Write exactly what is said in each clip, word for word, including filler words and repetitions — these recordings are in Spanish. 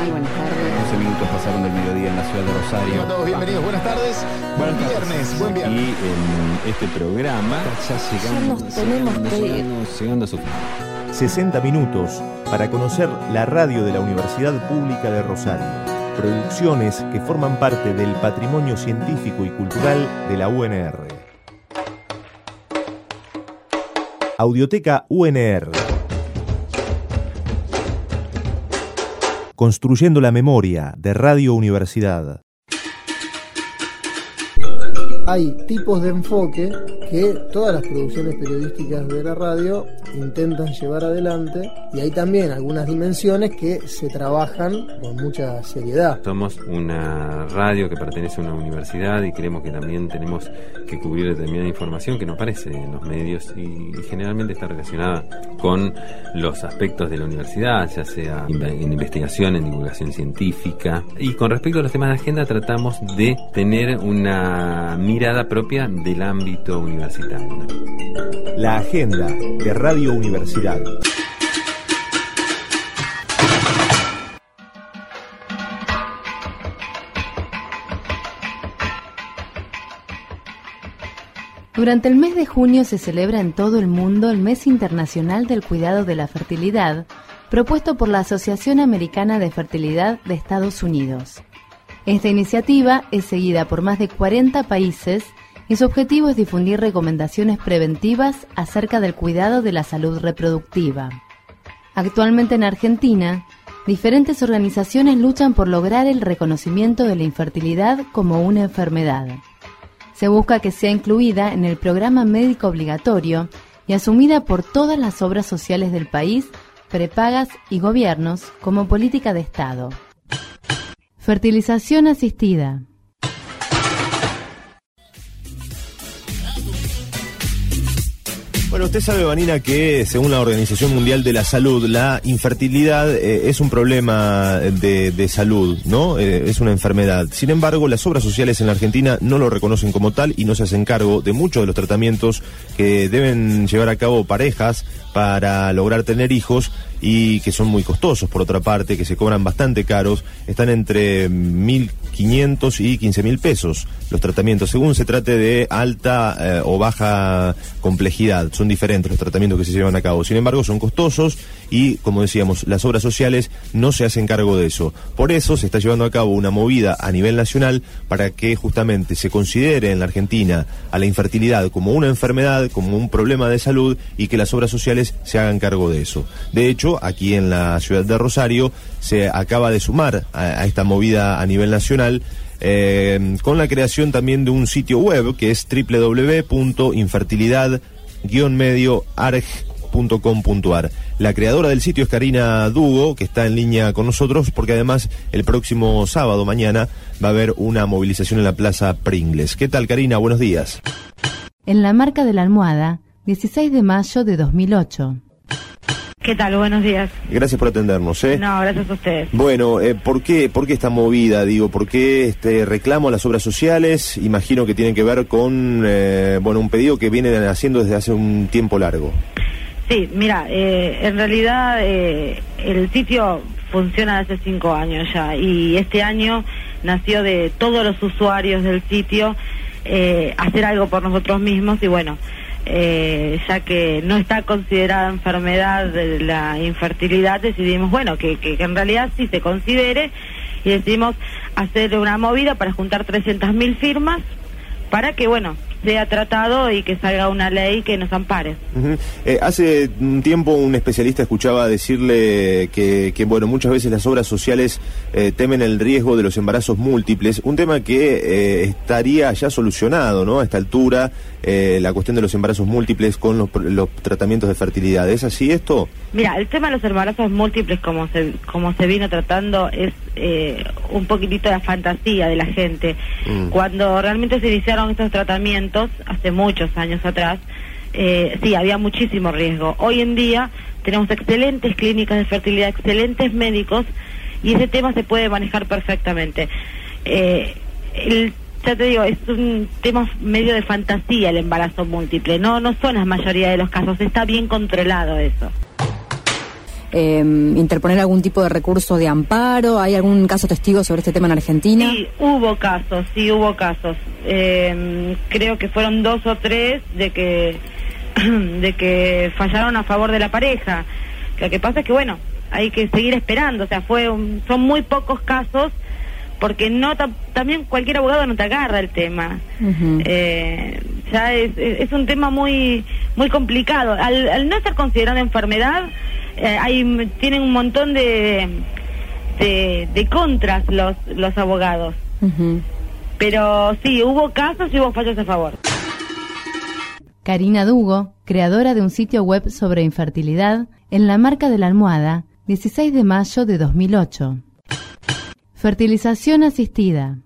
tal? Buenas tardes. once minutos pasaron del mediodía en la ciudad de Rosario. Hola a todos, bienvenidos, buenas tardes. Buen viernes, buen viernes. Y en este programa ya llegamos, Ya nos tenemos llegando, que ir. llegando, llegando a su fin. sesenta minutos para conocer la radio de la Universidad Pública de Rosario. Producciones que forman parte del patrimonio científico y cultural de la U N R. Audioteca U N R. Construyendo la memoria de Radio Universidad. Hay tipos de enfoque que todas las producciones periodísticas de la radio intentan llevar adelante, y hay también algunas dimensiones que se trabajan con mucha seriedad. Somos una radio que pertenece a una universidad y creemos que también tenemos que cubrir determinada información que no aparece en los medios y, y generalmente está relacionada con los aspectos de la universidad, ya sea en investigación, en divulgación científica. Y con respecto a los temas de agenda, tratamos de tener una mirada propia del ámbito universitario. La agenda de Radio Universidad. Durante el mes de junio se celebra en todo el mundo el Mes Internacional del Cuidado de la Fertilidad, propuesto por la Asociación Americana de Fertilidad de Estados Unidos. Esta iniciativa es seguida por más de cuarenta países y su objetivo es difundir recomendaciones preventivas acerca del cuidado de la salud reproductiva. Actualmente en Argentina, diferentes organizaciones luchan por lograr el reconocimiento de la infertilidad como una enfermedad. Se busca que sea incluida en el programa médico obligatorio y asumida por todas las obras sociales del país, prepagas y gobiernos como política de Estado. Fertilización asistida. Bueno, usted sabe, Vanina, que según la Organización Mundial de la Salud, la infertilidad eh, es un problema de, de salud, ¿no? Eh, es una enfermedad. Sin embargo, las obras sociales en la Argentina no lo reconocen como tal y no se hacen cargo de muchos de los tratamientos que deben llevar a cabo parejas para lograr tener hijos y que son muy costosos, por otra parte, que se cobran bastante caros. Están entre mil quinientos y quince mil pesos los tratamientos, según se trate de alta eh, o baja complejidad. Son diferentes los tratamientos que se llevan a cabo. Sin embargo, son costosos y, como decíamos, las obras sociales no se hacen cargo de eso. Por eso se está llevando a cabo una movida a nivel nacional para que justamente se considere en la Argentina a la infertilidad como una enfermedad, como un problema de salud, y que las obras sociales se hagan cargo de eso. De hecho, aquí en la ciudad de Rosario se acaba de sumar a, a esta movida a nivel nacional eh, con la creación también de un sitio web que es doble u doble u doble u punto infertilidad guion medio arg punto com punto ar. La creadora del sitio es Karina Dugo, que está en línea con nosotros porque además el próximo sábado, mañana, va a haber una movilización en la Plaza Pringles. ¿Qué tal, Karina? Buenos días. En la Marca de la Almohada, dieciséis de mayo de dos mil ocho. ¿Qué tal? Buenos días. Gracias por atendernos, ¿eh? No, gracias a ustedes. Bueno, eh, ¿por qué, por qué esta movida? Digo, ¿por qué este reclamo a las obras sociales? Imagino que tiene que ver con, eh, bueno, un pedido que vienen haciendo desde hace un tiempo largo. Sí, mira, eh, en realidad eh, el sitio funciona hace cinco años ya, y este año nació de todos los usuarios del sitio eh, hacer algo por nosotros mismos, y bueno, Eh, ya que no está considerada enfermedad de la infertilidad, decidimos, bueno, que, que, que en realidad sí se considere, y decidimos hacer una movida para juntar trescientas mil firmas para que, bueno, sea tratado y que salga una ley que nos ampare. Uh-huh. Eh, hace un tiempo un especialista escuchaba decirle que, que bueno, muchas veces las obras sociales eh, temen el riesgo de los embarazos múltiples, un tema que eh, estaría ya solucionado, ¿no? A esta altura, eh, la cuestión de los embarazos múltiples con los, los tratamientos de fertilidad. ¿Es así esto? Mira, el tema de los embarazos múltiples, como se, como se vino tratando, es eh, un poquitito de fantasía de la gente. Mm. Cuando realmente se iniciaron estos tratamientos, hace muchos años atrás, eh, sí, había muchísimo riesgo. Hoy en día tenemos excelentes clínicas de fertilidad, excelentes médicos, y ese tema se puede manejar perfectamente. Eh, el, ya te digo, es un tema medio de fantasía el embarazo múltiple, no, no son la mayoría de los casos, está bien controlado eso. eh, interponer algún tipo de recurso de amparo? ¿Hay algún caso testigo sobre este tema en Argentina? Sí, hubo casos, sí hubo casos. Eh, creo que fueron dos o tres de que de que fallaron a favor de la pareja. Lo que pasa es que, bueno, hay que seguir esperando, o sea, fue un, son muy pocos casos, porque no ta, también cualquier abogado no te agarra el tema. Uh-huh. eh, ya es, es un tema muy muy complicado. Al, al no ser considerado enfermedad, eh, hay tienen un montón de de, de contras los los abogados. Uh-huh. Pero sí, hubo casos y hubo fallos a favor. Karina Dugo, creadora de un sitio web sobre infertilidad, en la marca de la almohada, dieciséis de mayo de dos mil ocho. Fertilización asistida.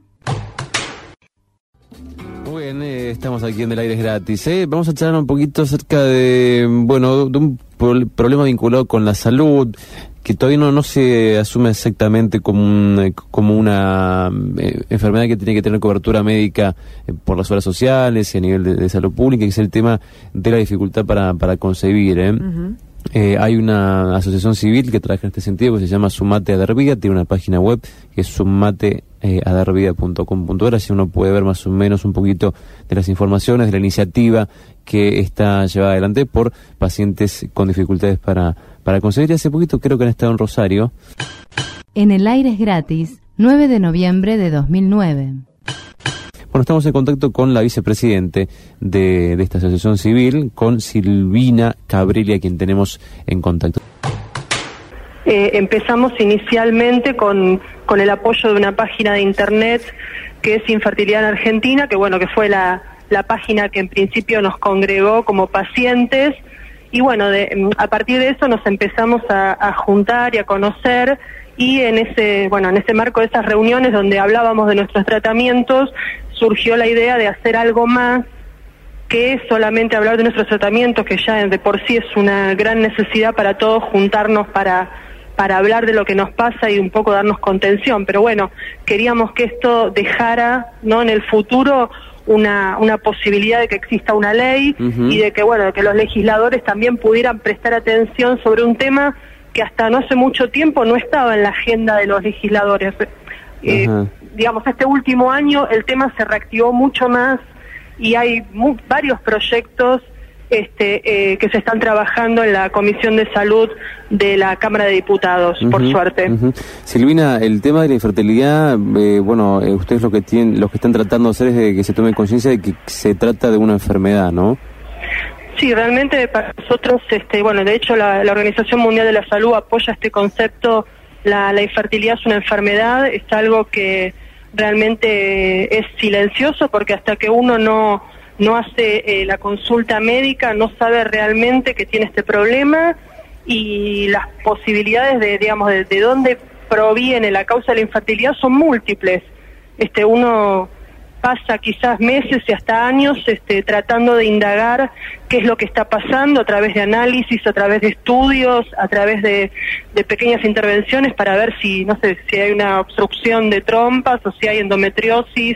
Muy bien, eh, estamos aquí en El Aire es Gratis. ¿eh? Vamos a charlar un poquito acerca de, bueno, de un pro- problema vinculado con la salud, que todavía no, no se asume exactamente como, un, como una eh, enfermedad que tiene que tener cobertura médica eh, por las obras sociales y a nivel de, de salud pública, que es el tema de la dificultad para, para concebir. ¿eh? Uh-huh. Eh, hay una asociación civil que trabaja en este sentido, que se llama Sumate Adervida, tiene una página web que es sumate adervida punto com punto ar, así uno puede ver más o menos un poquito de las informaciones, de la iniciativa que está llevada adelante por pacientes con dificultades para, para concebir. Y hace poquito creo que han estado en Rosario. En El Aire es Gratis, nueve de noviembre de dos mil nueve. Bueno, estamos en contacto con la vicepresidente de, de esta asociación civil, con Silvina Cabrelli, a quien tenemos en contacto. Eh, empezamos inicialmente con, con el apoyo de una página de internet que es Infertilidad en Argentina, que bueno, que fue la, la página que en principio nos congregó como pacientes, y bueno, de, a partir de eso nos empezamos a, a juntar y a conocer, y en ese, bueno, en ese marco de esas reuniones donde hablábamos de nuestros tratamientos, surgió la idea de hacer algo más que solamente hablar de nuestros tratamientos, que ya de por sí es una gran necesidad para todos juntarnos para, para hablar de lo que nos pasa y un poco darnos contención. Pero bueno, queríamos que esto dejara, ¿no?, en el futuro una, una posibilidad de que exista una ley, uh-huh, y de que, bueno, de que los legisladores también pudieran prestar atención sobre un tema que hasta no hace mucho tiempo no estaba en la agenda de los legisladores. Eh, uh-huh. Digamos, este último año el tema se reactivó mucho más y hay mu- varios proyectos este, eh, que se están trabajando en la Comisión de Salud de la Cámara de Diputados, uh-huh, por suerte. Uh-huh. Silvina, el tema de la infertilidad, eh, bueno, eh, ustedes lo que tienen, los que están tratando de hacer es de que se tome conciencia de que se trata de una enfermedad, ¿no? Sí, realmente para nosotros, este, bueno, de hecho la, la Organización Mundial de la Salud apoya este concepto. La, la infertilidad es una enfermedad, es algo que realmente es silencioso, porque hasta que uno no no hace eh, la consulta médica no sabe realmente que tiene este problema, y las posibilidades de, digamos, de, de dónde proviene la causa de la infertilidad son múltiples. Este, uno pasa quizás meses y hasta años este, tratando de indagar qué es lo que está pasando a través de análisis, a través de estudios, a través de, de pequeñas intervenciones para ver si, no sé, si hay una obstrucción de trompas o si hay endometriosis.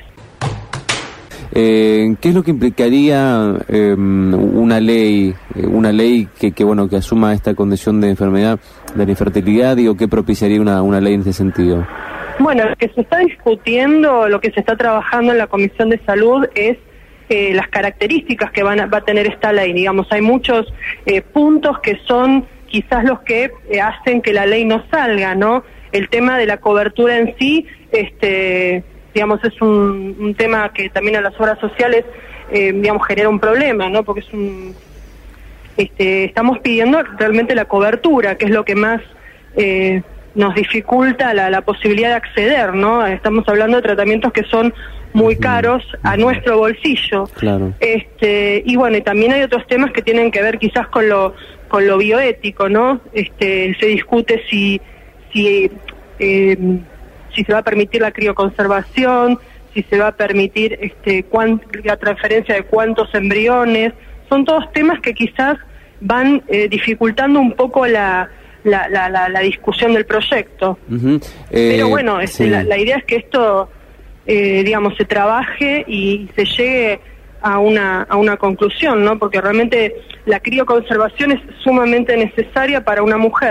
Eh, ¿Qué es lo que implicaría eh, una ley, una ley que, que bueno que asuma esta condición de enfermedad de la infertilidad? Digo, ¿qué propiciaría una, una ley en ese sentido? Bueno, lo que se está discutiendo, lo que se está trabajando en la Comisión de Salud es eh, las características que van a, va a tener esta ley. Digamos, hay muchos eh, puntos que son quizás los que eh, hacen que la ley no salga, ¿no? El tema de la cobertura en sí, este, digamos, es un, un tema que también a las obras sociales, eh, digamos, genera un problema, ¿no? Porque es un, este, estamos pidiendo realmente la cobertura, que es lo que más eh, nos dificulta la, la posibilidad de acceder, ¿no? Estamos hablando de tratamientos que son muy caros a nuestro bolsillo. Claro. Este, y bueno, y también hay otros temas que tienen que ver quizás con lo con lo bioético, ¿no? Este, se discute si si eh, si se va a permitir la crioconservación, si se va a permitir este cuán, la transferencia de cuántos embriones. Son todos temas que quizás van eh, dificultando un poco la La, la, la, la discusión del proyecto. Uh-huh. eh, Pero bueno, este, sí. la, la idea es que esto, eh, digamos, se trabaje y se llegue a una a una conclusión, ¿no? Porque realmente la crioconservación es sumamente necesaria para una mujer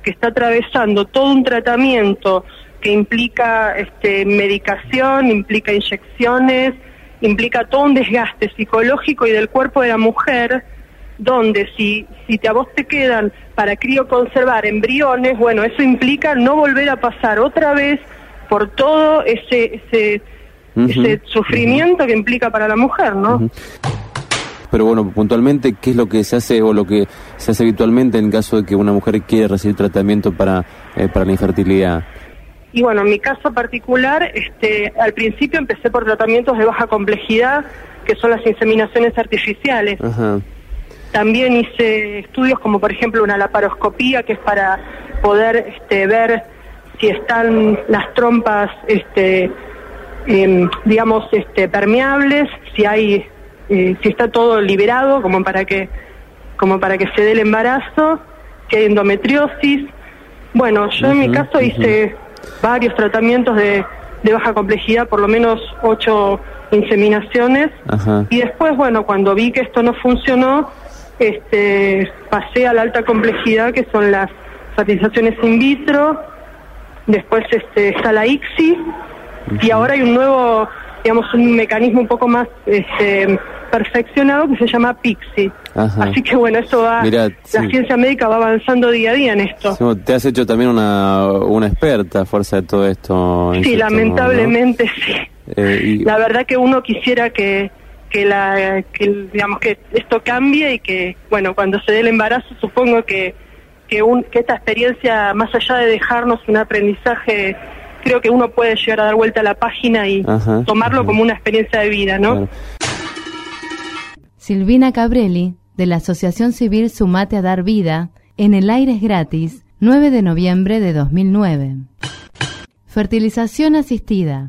que está atravesando todo un tratamiento que implica este, medicación, implica inyecciones, implica todo un desgaste psicológico y del cuerpo de la mujer, donde si, si te, a vos te quedan para crioconservar embriones, bueno, eso implica no volver a pasar otra vez por todo ese ese, uh-huh. ese sufrimiento uh-huh. que implica para la mujer, ¿no? Uh-huh. Pero bueno, puntualmente, ¿qué es lo que se hace o lo que se hace habitualmente en caso de que una mujer quiera recibir tratamiento para, eh, para la infertilidad? Y bueno, en mi caso particular, este, al principio empecé por tratamientos de baja complejidad, que son las inseminaciones artificiales. Ajá. También hice estudios como por ejemplo una laparoscopía, que es para poder este, ver si están las trompas, este, eh, digamos, este, permeables, si hay, eh, si está todo liberado, como para que, como para que se dé el embarazo, si hay endometriosis. Bueno, yo uh-huh, en mi caso uh-huh. hice varios tratamientos de, de baja complejidad, por lo menos ocho inseminaciones. Ajá. Y después, bueno, cuando vi que esto no funcionó, este, pasé a la alta complejidad, que son las fertilizaciones in vitro. Después este, está la I C S I, uh-huh. y ahora hay un nuevo, digamos, un mecanismo un poco más este, perfeccionado que se llama P I X I. Ajá. Así que bueno, esto va, Mirá, la sí. ciencia médica va avanzando día a día en esto. Sí, te has hecho también una, una experta a fuerza de todo esto. Sí, lamentablemente, ¿no? Sí. Eh, y... La verdad que uno quisiera que que la que digamos que esto cambie y que bueno, cuando se dé el embarazo, supongo que que, un, que esta experiencia, más allá de dejarnos un aprendizaje, creo que uno puede llegar a dar vuelta a la página y ajá, tomarlo ajá. como una experiencia de vida, ¿no? Claro. Silvina Cabrelli, de la Asociación Civil Sumate a Dar Vida, en El Aire es Gratis, nueve de noviembre de dos mil nueve. Fertilización asistida.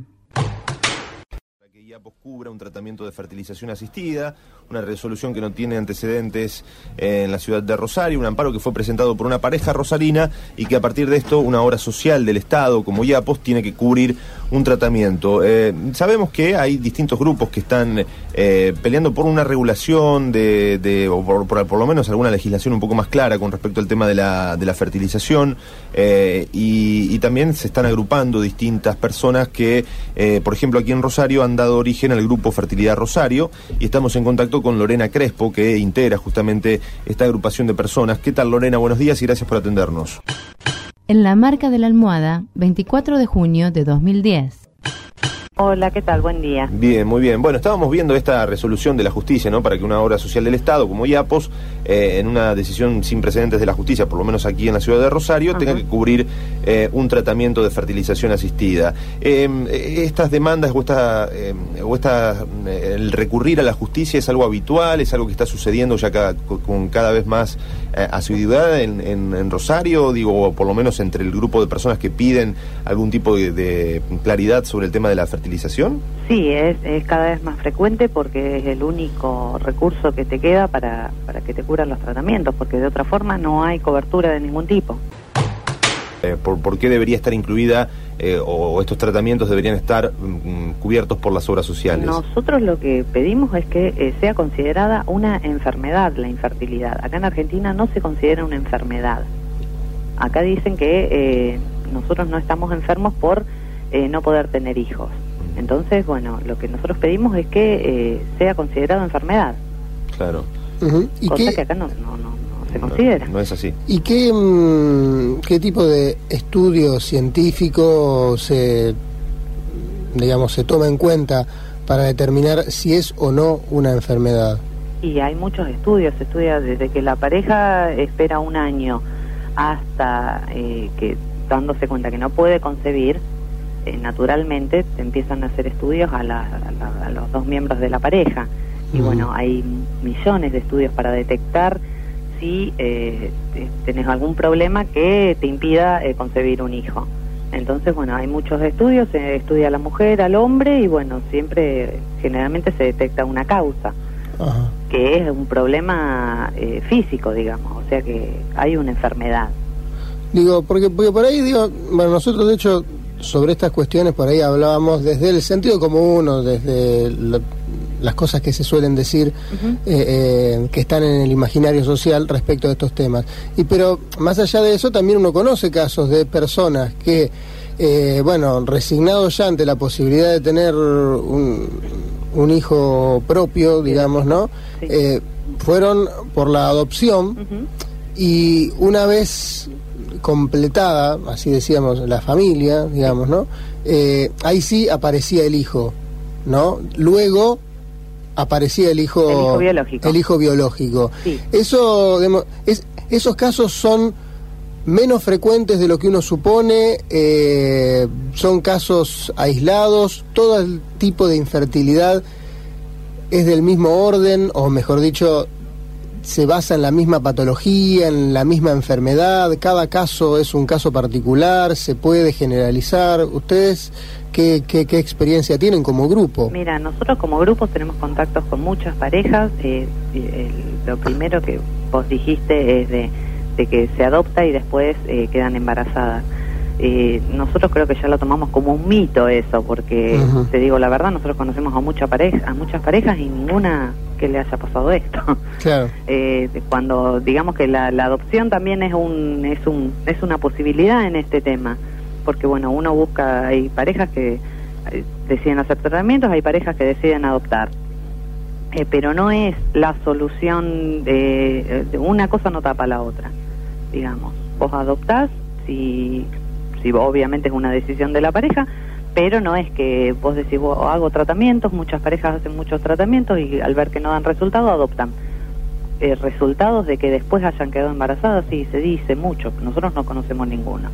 Cubra un tratamiento de fertilización asistida, una resolución que no tiene antecedentes en la ciudad de Rosario, un amparo que fue presentado por una pareja rosarina y que a partir de esto una obra social del Estado como IAPOS tiene que cubrir un tratamiento. Eh, sabemos que hay distintos grupos que están eh, peleando por una regulación de, de o por, por, por lo menos alguna legislación un poco más clara con respecto al tema de la, de la fertilización eh, y, y también se están agrupando distintas personas que, eh, por ejemplo, aquí en Rosario han dado origen al grupo Fertilidad Rosario y estamos en contacto con Lorena Crespo, que integra justamente esta agrupación de personas. ¿Qué tal, Lorena? Buenos días y gracias por atendernos. En la Marca de la Almohada, veinticuatro de junio de dos mil diez. Hola, ¿qué tal? Buen día. Bien, muy bien. Bueno, estábamos viendo esta resolución de la justicia, ¿no? Para que una obra social del Estado como IAPOS, eh, en una decisión sin precedentes de la justicia, por lo menos aquí en la ciudad de Rosario, uh-huh. tenga que cubrir eh, un tratamiento de fertilización asistida. Eh, estas demandas o esta, eh, o esta eh, el recurrir a la justicia es algo habitual, es algo que está sucediendo ya cada, con cada vez más eh, asiduidad en, en, en Rosario, digo, por lo menos entre el grupo de personas que piden algún tipo de, de claridad sobre el tema de la fertilización. ¿Fertilización? Sí, es, es cada vez más frecuente porque es el único recurso que te queda para, para que te curan los tratamientos, porque de otra forma no hay cobertura de ningún tipo. Eh, ¿por, ¿Por qué debería estar incluida eh, o estos tratamientos deberían estar mm, cubiertos por las obras sociales? Nosotros lo que pedimos es que eh, sea considerada una enfermedad la infertilidad. Acá en Argentina no se considera una enfermedad. Acá dicen que eh, nosotros no estamos enfermos por eh, no poder tener hijos. Entonces, bueno, lo que nosotros pedimos es que eh, sea considerado enfermedad. Claro. Uh-huh. ¿Y cosa qué? que acá no, no, no, no se considera. No, no es así. ¿Y qué, mmm, qué tipo de estudio científico se, digamos, se toma en cuenta para determinar si es o no una enfermedad? Y hay muchos estudios, se estudia desde que la pareja espera un año hasta eh, que dándose cuenta que no puede concebir, Eh, naturalmente te empiezan a hacer estudios a, la, a, la, a los dos miembros de la pareja y uh-huh. bueno, hay millones de estudios para detectar si eh, tenés algún problema que te impida eh, concebir un hijo. Entonces, bueno, hay muchos estudios, se estudia a la mujer, al hombre y bueno, siempre, generalmente se detecta una causa, uh-huh. que es un problema eh, físico, digamos, o sea que hay una enfermedad. Digo, porque, porque por ahí, digo, bueno, nosotros de hecho sobre estas cuestiones por ahí hablábamos desde el sentido común o desde la, las cosas que se suelen decir, uh-huh. eh, eh, que están en el imaginario social respecto de estos temas. Y pero más allá de eso, también uno conoce casos de personas que, eh, bueno, resignados ya ante la posibilidad de tener un, un hijo propio, digamos, ¿no? Sí. Eh, fueron por la adopción, uh-huh. y una vez completada, así decíamos, la familia, digamos, ¿no? Eh, ahí sí aparecía el hijo, ¿no? Luego aparecía el hijo, el hijo biológico. El hijo biológico. Sí. Eso, digamos, es, esos casos son menos frecuentes de lo que uno supone, eh, son casos aislados, todo el tipo de infertilidad es del mismo orden, o mejor dicho, se basa en la misma patología, en la misma enfermedad, cada caso es un caso particular, se puede generalizar. ¿Ustedes qué, qué, qué experiencia tienen como grupo? Mira, nosotros como grupo tenemos contactos con muchas parejas. Eh, eh, lo primero que vos dijiste es de, de que se adopta y después eh, quedan embarazadas. Eh, nosotros creo que ya lo tomamos como un mito eso, porque uh-huh. te digo la verdad, nosotros conocemos a muchas parejas, a muchas parejas y ninguna que le haya pasado esto. Claro. Eh, cuando digamos que la, la adopción también es un es un es una posibilidad en este tema, porque bueno, uno busca, hay parejas que eh, deciden hacer tratamientos, hay parejas que deciden adoptar, eh, pero no es la solución de, de una cosa no tapa la otra, digamos. Vos adoptás si si obviamente es una decisión de la pareja, pero no es que vos decís, vos hago tratamientos, muchas parejas hacen muchos tratamientos y al ver que no dan resultado, adoptan. Eh, resultados de que después hayan quedado embarazadas, sí, se dice mucho, nosotros no conocemos ninguno.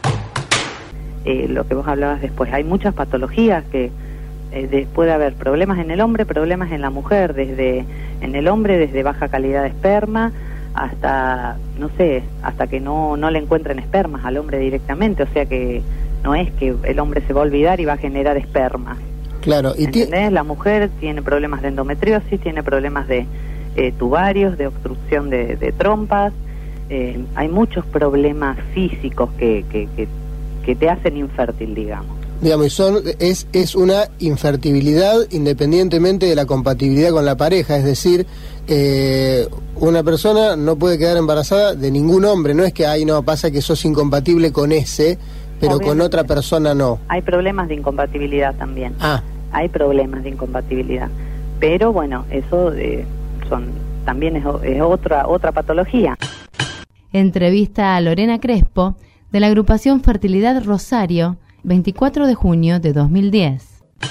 Eh, lo que vos hablabas después, hay muchas patologías que eh, de, puede haber problemas en el hombre, problemas en la mujer, desde en el hombre desde baja calidad de esperma, hasta, no sé, hasta que no, no le encuentren espermas al hombre directamente, o sea que no es que el hombre se va a olvidar y va a generar esperma. Claro, y ¿entendés? La mujer tiene problemas de endometriosis, tiene problemas de eh, tubarios, de obstrucción de, de trompas, eh, hay muchos problemas físicos que, que, que, que te hacen infértil, digamos. Digamos, son, es, es una infertilidad independientemente de la compatibilidad con la pareja, es decir, eh, una persona no puede quedar embarazada de ningún hombre, no es que, ay, no, pasa que sos incompatible con ese, pero obviamente con otra persona no. Hay problemas de incompatibilidad también. Ah. Hay problemas de incompatibilidad, pero bueno, eso eh, son también es, es otra otra patología. Entrevista a Lorena Crespo, de la agrupación Fertilidad Rosario, veinticuatro de junio de dos mil diez.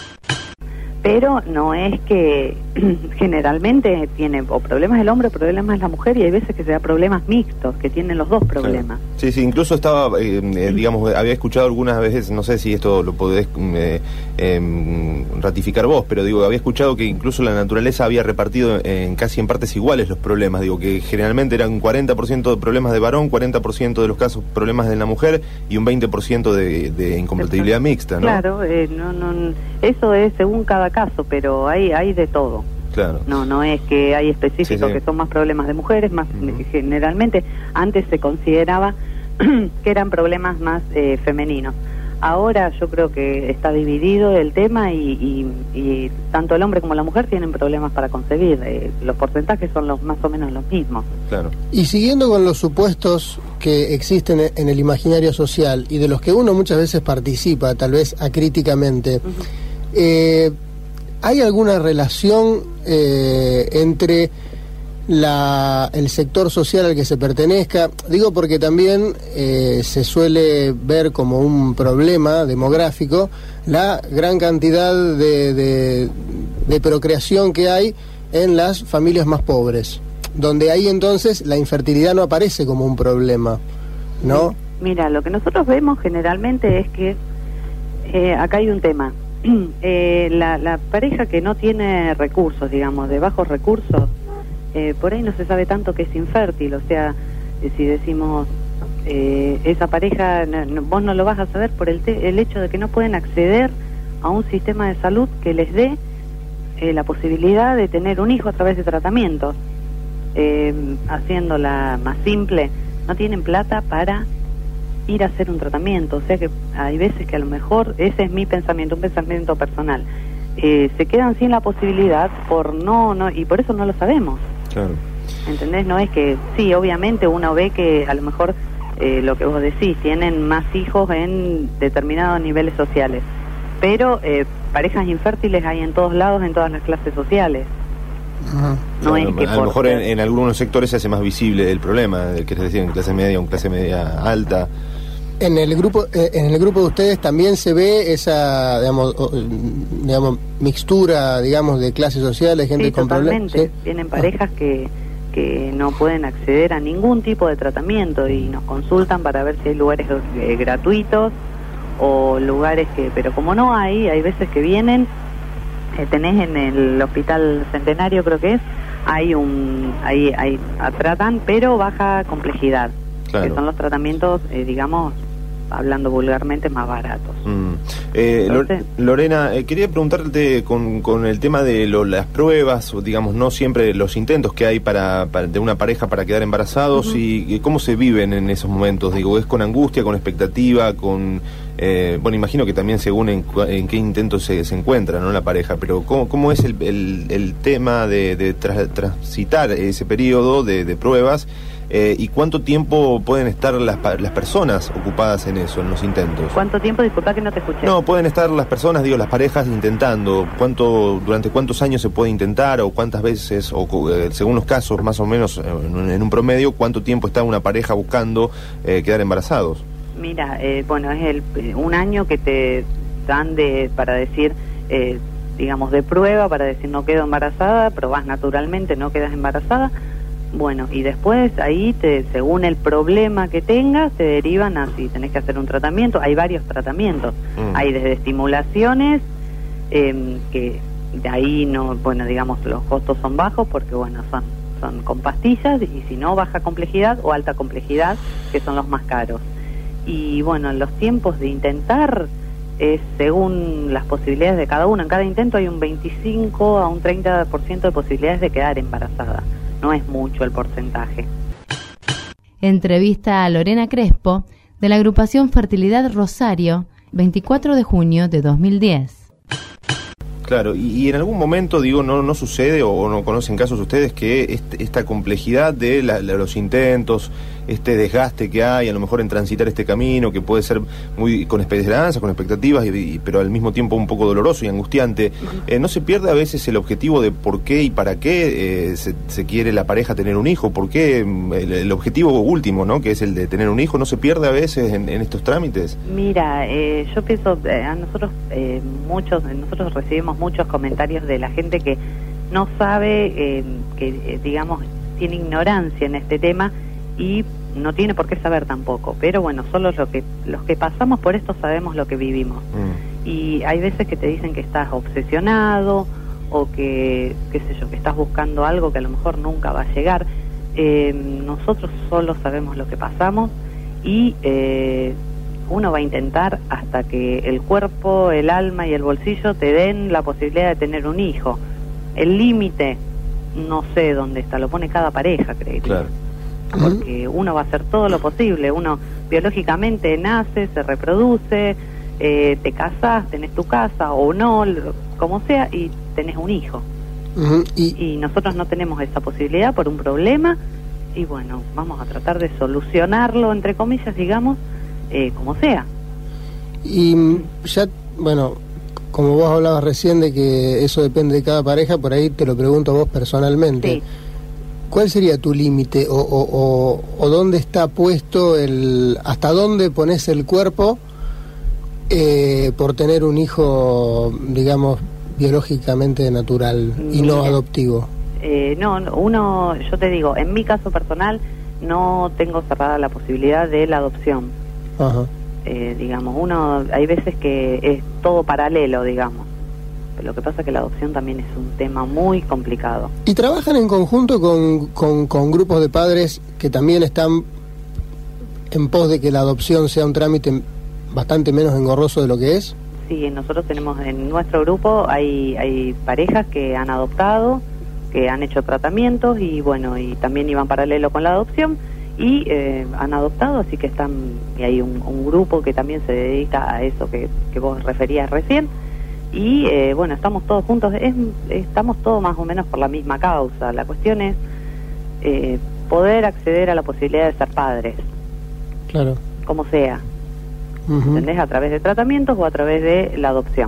Pero no es que generalmente tiene o problemas el hombre o problemas la mujer, y hay veces que se da problemas mixtos, que tienen los dos problemas. Sí, sí, incluso estaba, eh, eh, digamos, había escuchado algunas veces, no sé si esto lo podés eh, eh, ratificar vos, pero digo, había escuchado que incluso la naturaleza había repartido en casi en partes iguales los problemas, digo, que generalmente eran cuarenta por ciento de problemas de varón, cuarenta por ciento de los casos problemas de la mujer y un veinte por ciento de, de incompatibilidad mixta, ¿no? Claro, eh, no, no, eso es según cada caso, pero hay hay de todo. Claro. No, no es que hay específicos sí, sí. que son más problemas de mujeres, más uh-huh. generalmente antes se consideraba que eran problemas más eh, femeninos. Ahora yo creo que está dividido el tema y, y, y tanto el hombre como la mujer tienen problemas para concebir. Eh, los porcentajes son los más o menos los mismos. Claro. Y siguiendo con los supuestos que existen en el imaginario social y de los que uno muchas veces participa, tal vez acríticamente, uh-huh. eh, ¿hay alguna relación eh, entre la, el sector social al que se pertenezca? Digo porque también eh, se suele ver como un problema demográfico la gran cantidad de, de, de procreación que hay en las familias más pobres, donde ahí entonces la infertilidad no aparece como un problema, ¿no? Mira, lo que nosotros vemos generalmente es que eh, acá hay un tema. Eh, la, la pareja que no tiene recursos, digamos, de bajos recursos, eh, por ahí no se sabe tanto que es infértil, o sea, eh, si decimos, eh, esa pareja, no, no, vos no lo vas a saber por el, te, el hecho de que no pueden acceder a un sistema de salud que les dé eh, la posibilidad de tener un hijo a través de tratamientos. Eh, haciéndola más simple, no tienen plata para ir a hacer un tratamiento, o sea que hay veces que a lo mejor, ese es mi pensamiento, un pensamiento personal, eh, se quedan sin la posibilidad por no, no, y por eso no lo sabemos. Claro. ¿Entendés? No es que, sí, obviamente uno ve que a lo mejor eh, lo que vos decís, tienen más hijos en determinados niveles sociales, pero eh, parejas infértiles hay en todos lados, en todas las clases sociales. Ajá. No Claro, es que a lo por mejor ser- en, en algunos sectores se hace más visible el problema, el que les decían clase media o clase media alta. En el grupo eh, en el grupo de ustedes también se ve esa, digamos, o, digamos mixtura, digamos, de clases sociales, gente Sí, con problemas. totalmente. Tienen parejas que, que no pueden acceder a ningún tipo de tratamiento y nos consultan para ver si hay lugares eh, gratuitos o lugares que, pero como no hay, hay veces que vienen, eh, tenés en el Hospital Centenario, creo que es, hay un, ahí, ahí tratan, pero baja complejidad, Claro. que son los tratamientos, eh, digamos, hablando vulgarmente, más baratos. Mm. Eh, Lo- Entonces- Lorena, eh, quería preguntarte con, con el tema de lo- las pruebas, o digamos, no siempre los intentos que hay para, para- de una pareja para quedar embarazados. Uh-huh. y, y cómo se viven en esos momentos. Digo, ¿es con angustia, con expectativa, con... Eh, bueno, imagino que también según en, cua- en qué intento se, se encuentra, ¿no?, la pareja, pero ¿cómo, cómo es el, el, el tema de, de tra- transitar ese periodo de, de pruebas? Eh, ¿Y cuánto tiempo pueden estar las, pa- las personas ocupadas en eso, en los intentos? ¿Cuánto tiempo? Disculpa que no te escuché. No, pueden estar las personas, digo, las parejas intentando. ¿Cuánto, durante cuántos años se puede intentar o cuántas veces, o eh, según los casos, más o menos, eh, en, en un promedio, cuánto tiempo está una pareja buscando eh, quedar embarazados? Mira, eh, bueno, es el, un año que te dan de para decir, eh, digamos, de prueba, para decir no quedo embarazada, probás naturalmente, no quedas embarazada. Bueno, y después ahí, te, según el problema que tengas, te derivan a si tenés que hacer un tratamiento. Hay varios tratamientos. Mm. Hay desde estimulaciones, eh, que de ahí no, bueno, digamos, los costos son bajos porque, bueno, son, son con pastillas, y si no, baja complejidad o alta complejidad, que son los más caros. Y bueno, los tiempos de intentar es según las posibilidades de cada uno. En cada intento hay un veinticinco a un treinta por ciento de posibilidades de quedar embarazada. No es mucho el porcentaje. Entrevista a Lorena Crespo, de la agrupación Fertilidad Rosario, veinticuatro de junio de dos mil diez. Claro, y, y en algún momento, digo, no no sucede, o, o no conocen casos ustedes, que este, esta complejidad de la, la- los intentos, este desgaste que hay, a lo mejor en transitar este camino, que puede ser muy con esperanzas, con expectativas, y, y- pero al mismo tiempo un poco doloroso y angustiante, eh, ¿no se pierde a veces el objetivo de por qué y para qué eh, se, se quiere la pareja tener un hijo? ¿Por qué mm, el, el objetivo último, ¿no?, que es el de tener un hijo, no se pierde a veces en, en estos trámites? Mira, eh, yo pienso, eh, a nosotros eh, muchos, nosotros recibimos muchos comentarios de la gente que no sabe, eh, que eh, digamos tiene ignorancia en este tema y no tiene por qué saber tampoco, pero bueno, solo lo que, los que pasamos por esto sabemos lo que vivimos. Mm. Y hay veces que te dicen que estás obsesionado o que, qué sé yo, que estás buscando algo que a lo mejor nunca va a llegar. Eh, nosotros solo sabemos lo que pasamos y eh, uno va a intentar hasta que el cuerpo, el alma y el bolsillo te den la posibilidad de tener un hijo. El límite, no sé dónde está, lo pone cada pareja, creo. Claro. Porque uno va a hacer todo lo posible. Uno biológicamente nace, se reproduce, eh, te casás, tenés tu casa o no, lo- como sea, y tenés un hijo. Ujú, y, Y nosotros no tenemos esa posibilidad por un problema, y bueno, vamos a tratar de solucionarlo, entre comillas, digamos, eh, como sea. y mm, ya, bueno, como vos hablabas recién de que eso depende de cada pareja, por ahí te lo pregunto a vos personalmente. Sí. ¿Cuál sería tu límite o, o, o, o dónde está puesto el, hasta dónde pones el cuerpo eh, por tener un hijo, digamos, biológicamente natural y no Mira. adoptivo? Eh, no, no, uno, yo te digo, en mi caso personal no tengo cerrada la posibilidad de la adopción. Ajá. Eh, digamos, uno, hay veces que es todo paralelo, digamos. Pero lo que pasa es que la adopción también es un tema muy complicado. ¿Y trabajan en conjunto con, con, con grupos de padres que también están en pos de que la adopción sea un trámite bastante menos engorroso de lo que es? Sí, nosotros tenemos en nuestro grupo, hay, hay parejas que han adoptado, que han hecho tratamientos y bueno, y también iban paralelo con la adopción y eh, han adoptado, así que están, y hay un, un grupo que también se dedica a eso que, que vos referías recién. y eh, bueno, estamos todos juntos, es, estamos todos más o menos por la misma causa. La cuestión es eh, poder acceder a la posibilidad de ser padres. Claro. Como sea. Uh-huh. ¿Entendés? A través de tratamientos o a través de la adopción.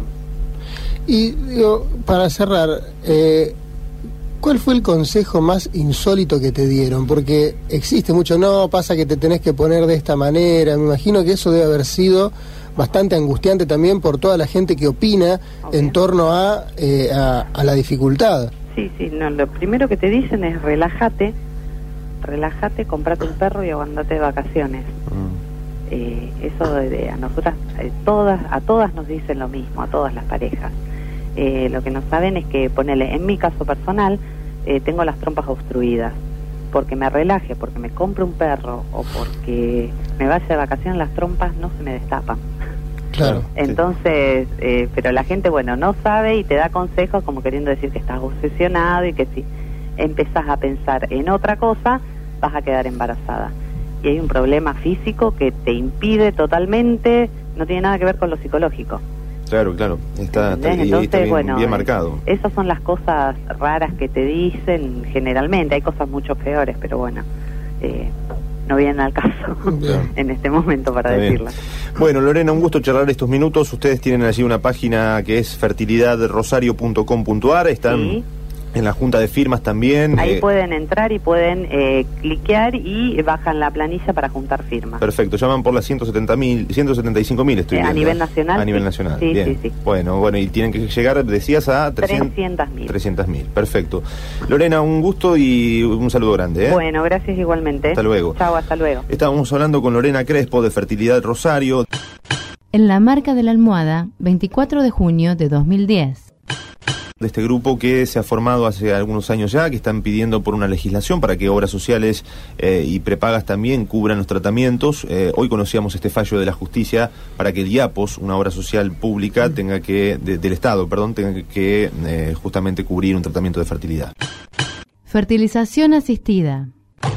Y digo, para cerrar, eh, ¿cuál fue el consejo más insólito que te dieron? Porque existe mucho, no, pasa que te tenés que poner de esta manera. Me imagino que eso debe haber sido bastante angustiante también por toda la gente que opina okay. en torno a, eh, a, a la dificultad. Sí, sí, no, lo primero que te dicen es relájate, relájate, comprate un perro y andate de vacaciones. Mm. Eh, eso de, de a nosotras, eh, todas, a todas nos dicen lo mismo, a todas las parejas. Eh, lo que no saben es que, ponele, en mi caso personal, eh, tengo las trompas obstruidas. Porque me relaje, porque me compre un perro o porque me vaya de vacaciones, las trompas no se me destapan. Claro. Entonces, eh, pero la gente, bueno, no sabe y te da consejos como queriendo decir que estás obsesionado y que si empezás a pensar en otra cosa, vas a quedar embarazada. Y hay un problema físico que te impide totalmente, no tiene nada que ver con lo psicológico. Claro, claro, está, está, Entonces, está bien, bueno, bien marcado. Esas son las cosas raras que te dicen generalmente, hay cosas mucho peores, pero bueno, eh, no vienen al caso en este momento para está decirlas. Bien. Bueno, Lorena, un gusto charlar estos minutos. Ustedes tienen allí una página que es fertilidad rosario punto com punto a r, están... ¿Sí? En la junta de firmas también. Ahí eh, pueden entrar y pueden eh, cliquear y bajan la planilla para juntar firmas. Perfecto, llaman por las ciento setenta mil, ciento setenta y cinco mil estoy eh, viendo. A nivel nacional. A nivel sí. nacional, sí, bien. Sí, sí. Bueno, bueno, y tienen que llegar, decías, a trescientas mil. trescientas mil, perfecto. Lorena, un gusto y un saludo grande. ¿eh? Bueno, gracias igualmente. Hasta luego. Chao, hasta luego. Estábamos hablando con Lorena Crespo de Fertilidad Rosario. En la marca de la almohada, veinticuatro de junio de dos mil diez. De este grupo que se ha formado hace algunos años ya, que están pidiendo por una legislación para que obras sociales eh, y prepagas también cubran los tratamientos. Eh, hoy conocíamos este fallo de la justicia para que el IAPOS, una obra social pública, tenga que, de, del Estado, perdón, tenga que, que eh, justamente cubrir un tratamiento de fertilidad. Fertilización asistida.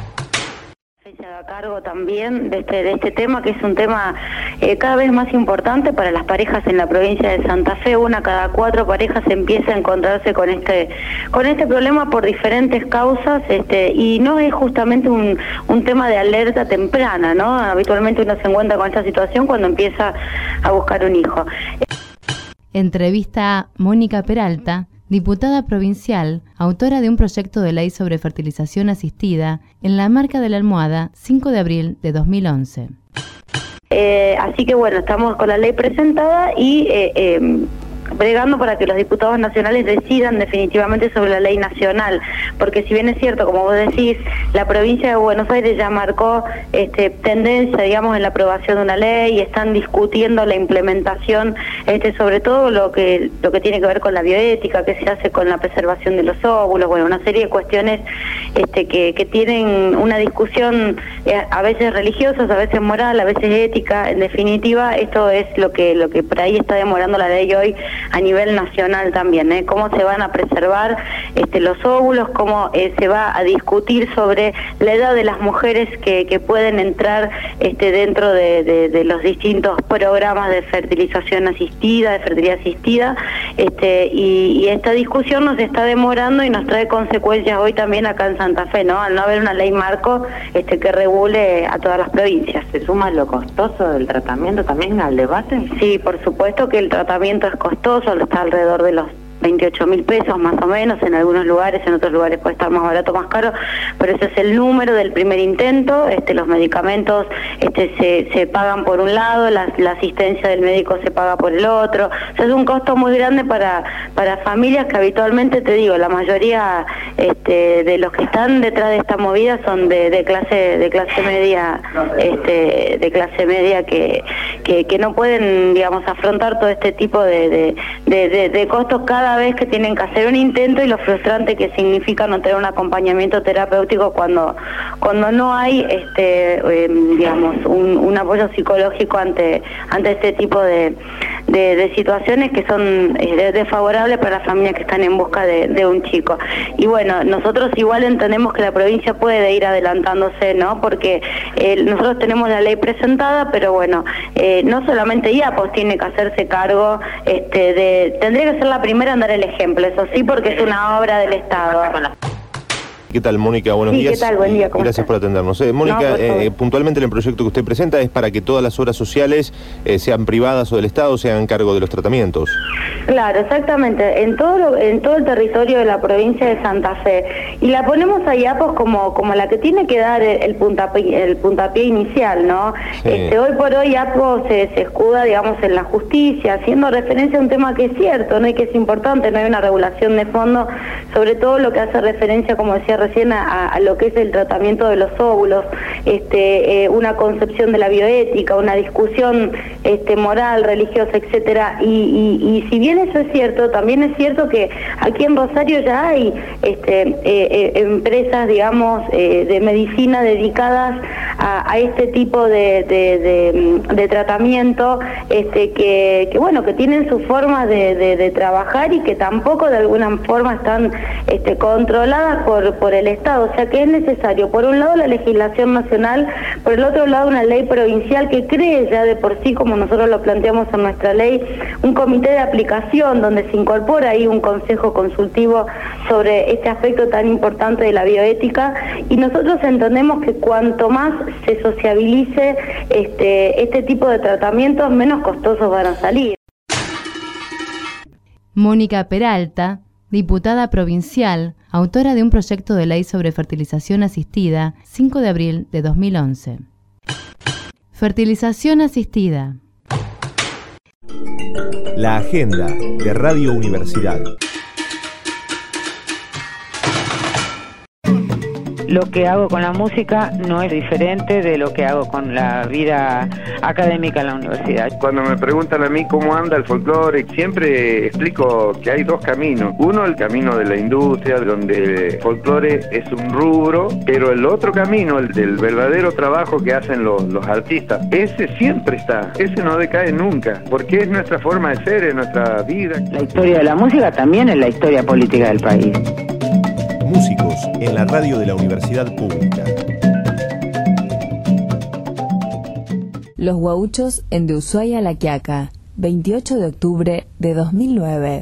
Se haga cargo también de este, de este tema, que es un tema eh, cada vez más importante para las parejas en la provincia de Santa Fe. Una cada cuatro parejas empieza a encontrarse con este con este problema por diferentes causas, este y no es justamente un, un tema de alerta temprana, ¿no? Habitualmente uno se encuentra con esta situación cuando empieza a buscar un hijo. Entrevista a Mónica Peralta, diputada provincial, autora de un proyecto de ley sobre fertilización asistida, en la marca de la almohada, cinco de abril de dos mil once. Eh, así que bueno, estamos con la ley presentada y eh, eh, bregando para que los diputados nacionales decidan definitivamente sobre la ley nacional, porque si bien es cierto, como vos decís, la provincia de Buenos Aires ya marcó este, tendencia, digamos, en la aprobación de una ley y están discutiendo la implementación, este, sobre todo lo que lo que tiene que ver con la bioética, qué se hace con la preservación de los óvulos, bueno, una serie de cuestiones este, que, que tienen una discusión eh, a veces religiosa, a veces moral, a veces ética. En definitiva, esto es lo que lo que por ahí está demorando la ley hoy a nivel nacional también, ¿eh? Cómo se van a preservar este, los óvulos, cómo eh, se va a discutir sobre la edad de las mujeres que, que pueden entrar este, dentro de, de, de los distintos programas de fertilización asistida, de fertilidad asistida, este, y, y esta discusión nos está demorando y nos trae consecuencias hoy también acá en Santa Fe, ¿no? Al no haber una ley marco este, que regule a todas las provincias. ¿Se suma lo costoso del tratamiento también al debate? Sí, por supuesto que el tratamiento es costoso, está alrededor de los veintiocho mil pesos más o menos, en algunos lugares, en otros lugares puede estar más barato, más caro, pero ese es el número del primer intento. Este, los medicamentos este, se, se pagan por un lado, la, la asistencia del médico se paga por el otro, o sea, es un costo muy grande para, para familias que habitualmente, te digo, la mayoría este, de los que están detrás de esta movida son de, de clase de clase media, este, de clase media que, que, que no pueden, digamos, afrontar todo este tipo de, de, de, de, de costos cada vez que tienen que hacer un intento, y lo frustrante que significa no tener un acompañamiento terapéutico cuando cuando no hay este eh, digamos un, un apoyo psicológico ante ante este tipo de, de, de situaciones que son eh, desfavorables para las familias que están en busca de, de un chico. Y bueno, nosotros igual entendemos que la provincia puede ir adelantándose, ¿no? Porque eh, nosotros tenemos la ley presentada, pero bueno, eh, no solamente IAPOS tiene que hacerse cargo, este, de tendría que ser la primera en dar el ejemplo, eso sí, porque es una obra del Estado. ¿Qué tal, Mónica? Buenos sí, días. ¿qué tal? Buen día, ¿cómo Gracias estás? por atendernos. Eh, Mónica, No, por eh, puntualmente el proyecto que usted presenta es para que todas las obras sociales, eh, sean privadas o del Estado, se hagan cargo de los tratamientos. Claro, exactamente, en todo lo, en todo el territorio de la provincia de Santa Fe. Y la ponemos a IAPOS como, como la que tiene que dar el, el, puntapié, el puntapié inicial, ¿no? Sí. Este, hoy por hoy IAPOS se, se escuda, digamos, en la justicia, haciendo referencia a un tema que es cierto, ¿no? Y que es importante, no hay una regulación de fondo, sobre todo lo que hace referencia, como decía recién, a, a lo que es el tratamiento de los óvulos, este, eh, una concepción de la bioética, una discusión este, moral, religiosa, etcétera. Y, y, y si bien eso es cierto, también es cierto que aquí en Rosario ya hay este, eh, eh, empresas, digamos, eh, de medicina dedicadas a, a este tipo de, de, de, de tratamiento, este, que, que bueno, que tienen su forma de, de, de trabajar y que tampoco de alguna forma están este, controladas por, por el Estado. O sea que es necesario, por un lado, la legislación nacional, por el otro lado, una ley provincial que cree ya de por sí, como nosotros lo planteamos en nuestra ley, un comité de aplicación donde se incorpora ahí un consejo consultivo sobre este aspecto tan importante de la bioética, y nosotros entendemos que cuanto más se sociabilice este, este tipo de tratamientos, menos costosos van a salir. Mónica Peralta, diputada provincial, autora de un proyecto de ley sobre fertilización asistida, cinco de abril de dos mil once. Fertilización asistida. La agenda de Radio Universidad. Lo que hago con la música no es diferente de lo que hago con la vida académica en la universidad. Cuando me preguntan a mí cómo anda el folclore, siempre explico que hay dos caminos. Uno, el camino de la industria, donde el folclore es un rubro, pero el otro camino, el del verdadero trabajo que hacen los, los artistas, ese siempre está, ese no decae nunca, porque es nuestra forma de ser, es nuestra vida. La historia de la música también es la historia política del país. Músicos en la radio de la Universidad Pública. Los Guauchos en De Ushuaia a La Quiaca, veintiocho de octubre de dos mil nueve.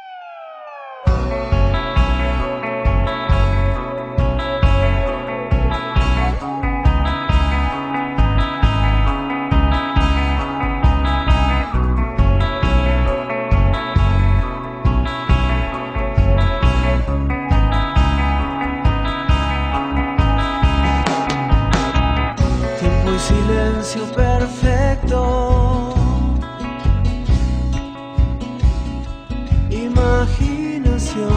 Silencio perfecto, imaginación,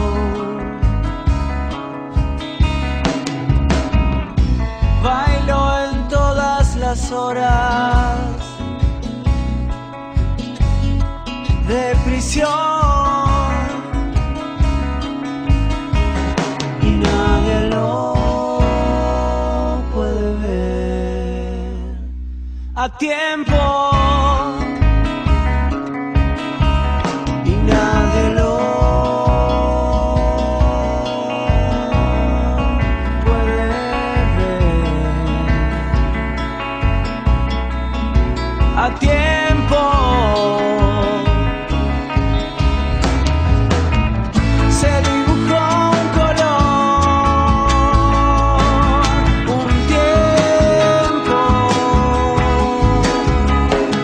bailo en todas las horas de prisión y nadie lo a tiempo y nadie lo puede ver a tiempo. Se dibujó un color, un tiempo.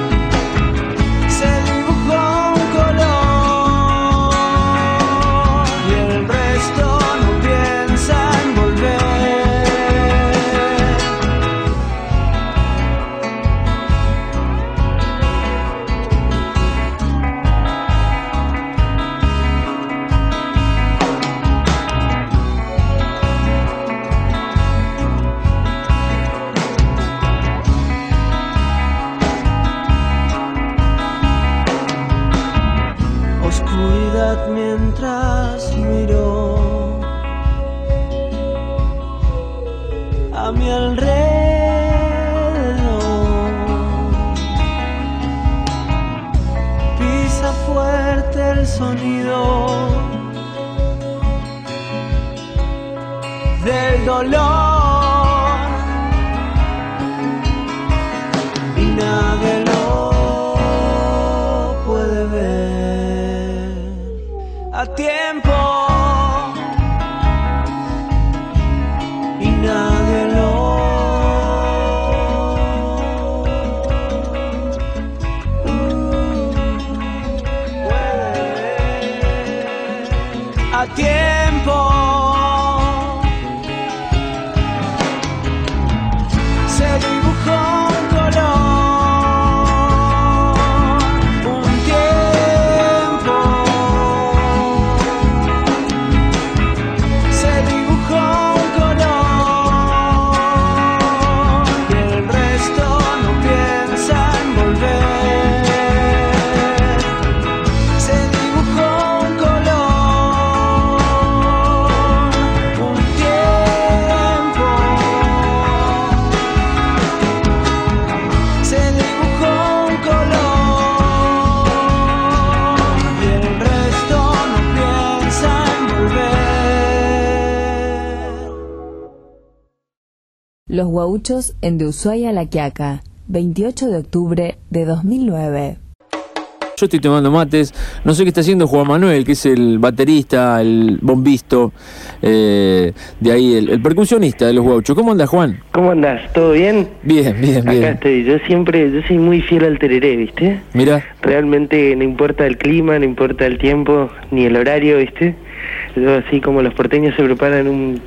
fuerte el sonido del dolor y nadie lo puede ver a tiempo y nadie lo a tiempo. Se dibujó un color, un tiempo. Se dibujó un color y el resto no piensa en volver. Se dibujó un color, un tiempo. Se dibujó un color y el resto no piensa en volver. Los Guauchos en De Ushuaia a La Quiaca, veintiocho de octubre de dos mil nueve. Yo estoy tomando mates, no sé qué está haciendo Juan Manuel, que es el baterista, el bombisto, eh, de ahí, el, el percusionista de los Guauchos. ¿Cómo andas, Juan? ¿Cómo andás? ¿Todo bien? Bien, bien, bien. Acá estoy. Yo siempre, yo soy muy fiel al tereré, ¿viste? Mira. Realmente no importa el clima, no importa el tiempo, ni el horario, ¿viste? Yo así como los porteños se preparan un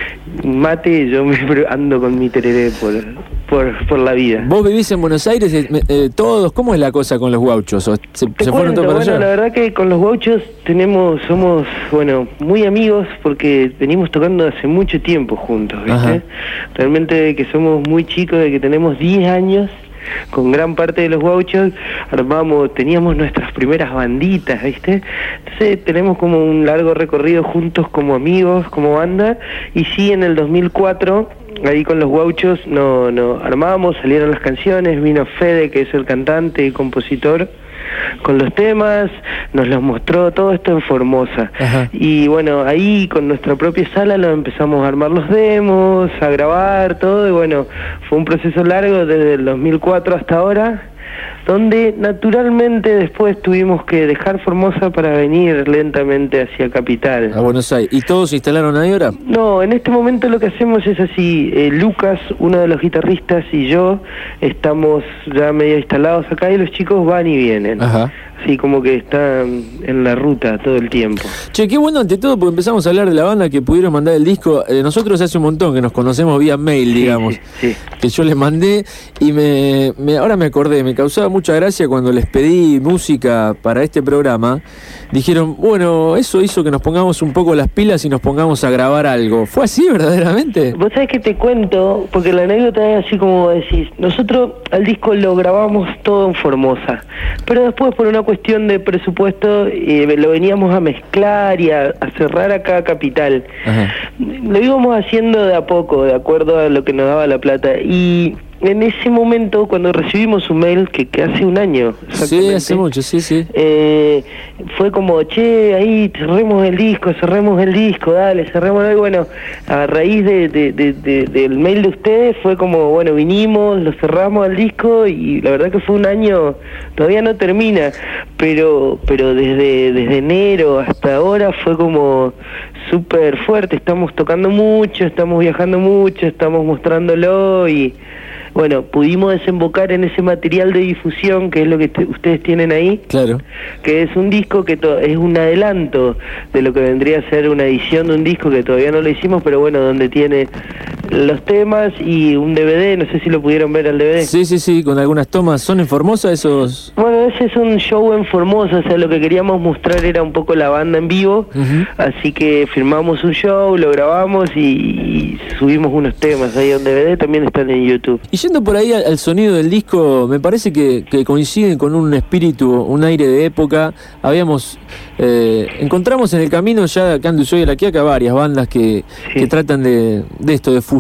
mate, yo me pre- ando con mi tereré por, por, por la vida. ¿Vos vivís en Buenos Aires, eh, eh, todos? ¿Cómo es la cosa con los Guauchos? ¿O ¿Se, Te se fueron cuento, todos para bueno, allá? la verdad que con los Guauchos tenemos, somos, bueno, muy amigos porque venimos tocando hace mucho tiempo juntos, ¿viste? Ajá. Realmente que somos muy chicos, de que tenemos diez años, con gran parte de los Guauchos, armamos, teníamos nuestras primeras banditas, ¿viste? Entonces tenemos como un largo recorrido juntos como amigos, como banda, y sí, en el dos mil cuatro, ahí con los Guauchos, no, no, armamos, salieron las canciones, vino Fede, que es el cantante y compositor, con los temas, nos los mostró, todo esto en Formosa. Ajá. Y bueno, ahí con nuestra propia sala lo empezamos a armar los demos, a grabar, todo, y bueno, fue un proceso largo desde el dos mil cuatro hasta ahora, donde naturalmente después tuvimos que dejar Formosa para venir lentamente hacia Capital. A Buenos Aires. ¿Y todos se instalaron ahí ahora? No, en este momento lo que hacemos es así, eh, Lucas, uno de los guitarristas, y yo estamos ya medio instalados acá y los chicos van y vienen. Ajá. Así como que están en la ruta todo el tiempo. Che, qué bueno ante todo, porque empezamos a hablar de la banda que pudieron mandar el disco. Eh, nosotros hace un montón que nos conocemos vía mail, digamos, sí, sí. que yo les mandé y me, me ahora me acordé, me causaba mucha gracia cuando les pedí música para este programa. Dijeron, bueno, eso hizo que nos pongamos un poco las pilas y nos pongamos a grabar algo. ¿Fue así verdaderamente? Vos sabés que te cuento, porque la anécdota es así como decís. Nosotros al disco lo grabamos todo en Formosa, pero después por una cuestión de presupuesto eh, lo veníamos a mezclar y a, a cerrar acá a Capital. Ajá. Lo íbamos haciendo de a poco, de acuerdo a lo que nos daba la plata. Y en ese momento, cuando recibimos un mail, que, que hace un año Sí, hace mucho, sí, sí. eh, fue como, che, ahí cerremos el disco, cerremos el disco, dale, cerremos. Y bueno, a raíz de, de, de, de, del mail de ustedes fue como, bueno, vinimos, lo cerramos al disco y la verdad que fue un año, todavía no termina, pero pero desde, desde enero hasta ahora fue como súper fuerte. Estamos tocando mucho, estamos viajando mucho, estamos mostrándolo y bueno, pudimos desembocar en ese material de difusión que es lo que te, ustedes tienen ahí. Claro. Que es un disco que to- es un adelanto de lo que vendría a ser una edición de un disco que todavía no lo hicimos, pero bueno, donde tiene los temas y un D V D, no sé si lo pudieron ver al D V D. Sí, sí, sí, con algunas tomas. ¿Son en Formosa esos? Bueno, ese es un show en Formosa, o sea, lo que queríamos mostrar era un poco la banda en vivo, Uh-huh. así que filmamos un show, lo grabamos y, y subimos unos temas ahí en D V D, también están en YouTube. Y yendo por ahí al, al sonido del disco, me parece que, que coinciden con un espíritu, un aire de época. Habíamos, eh, encontramos en el camino ya acá en Ushuaia a La Quiaca varias bandas que, que tratan de, de esto, de fusionar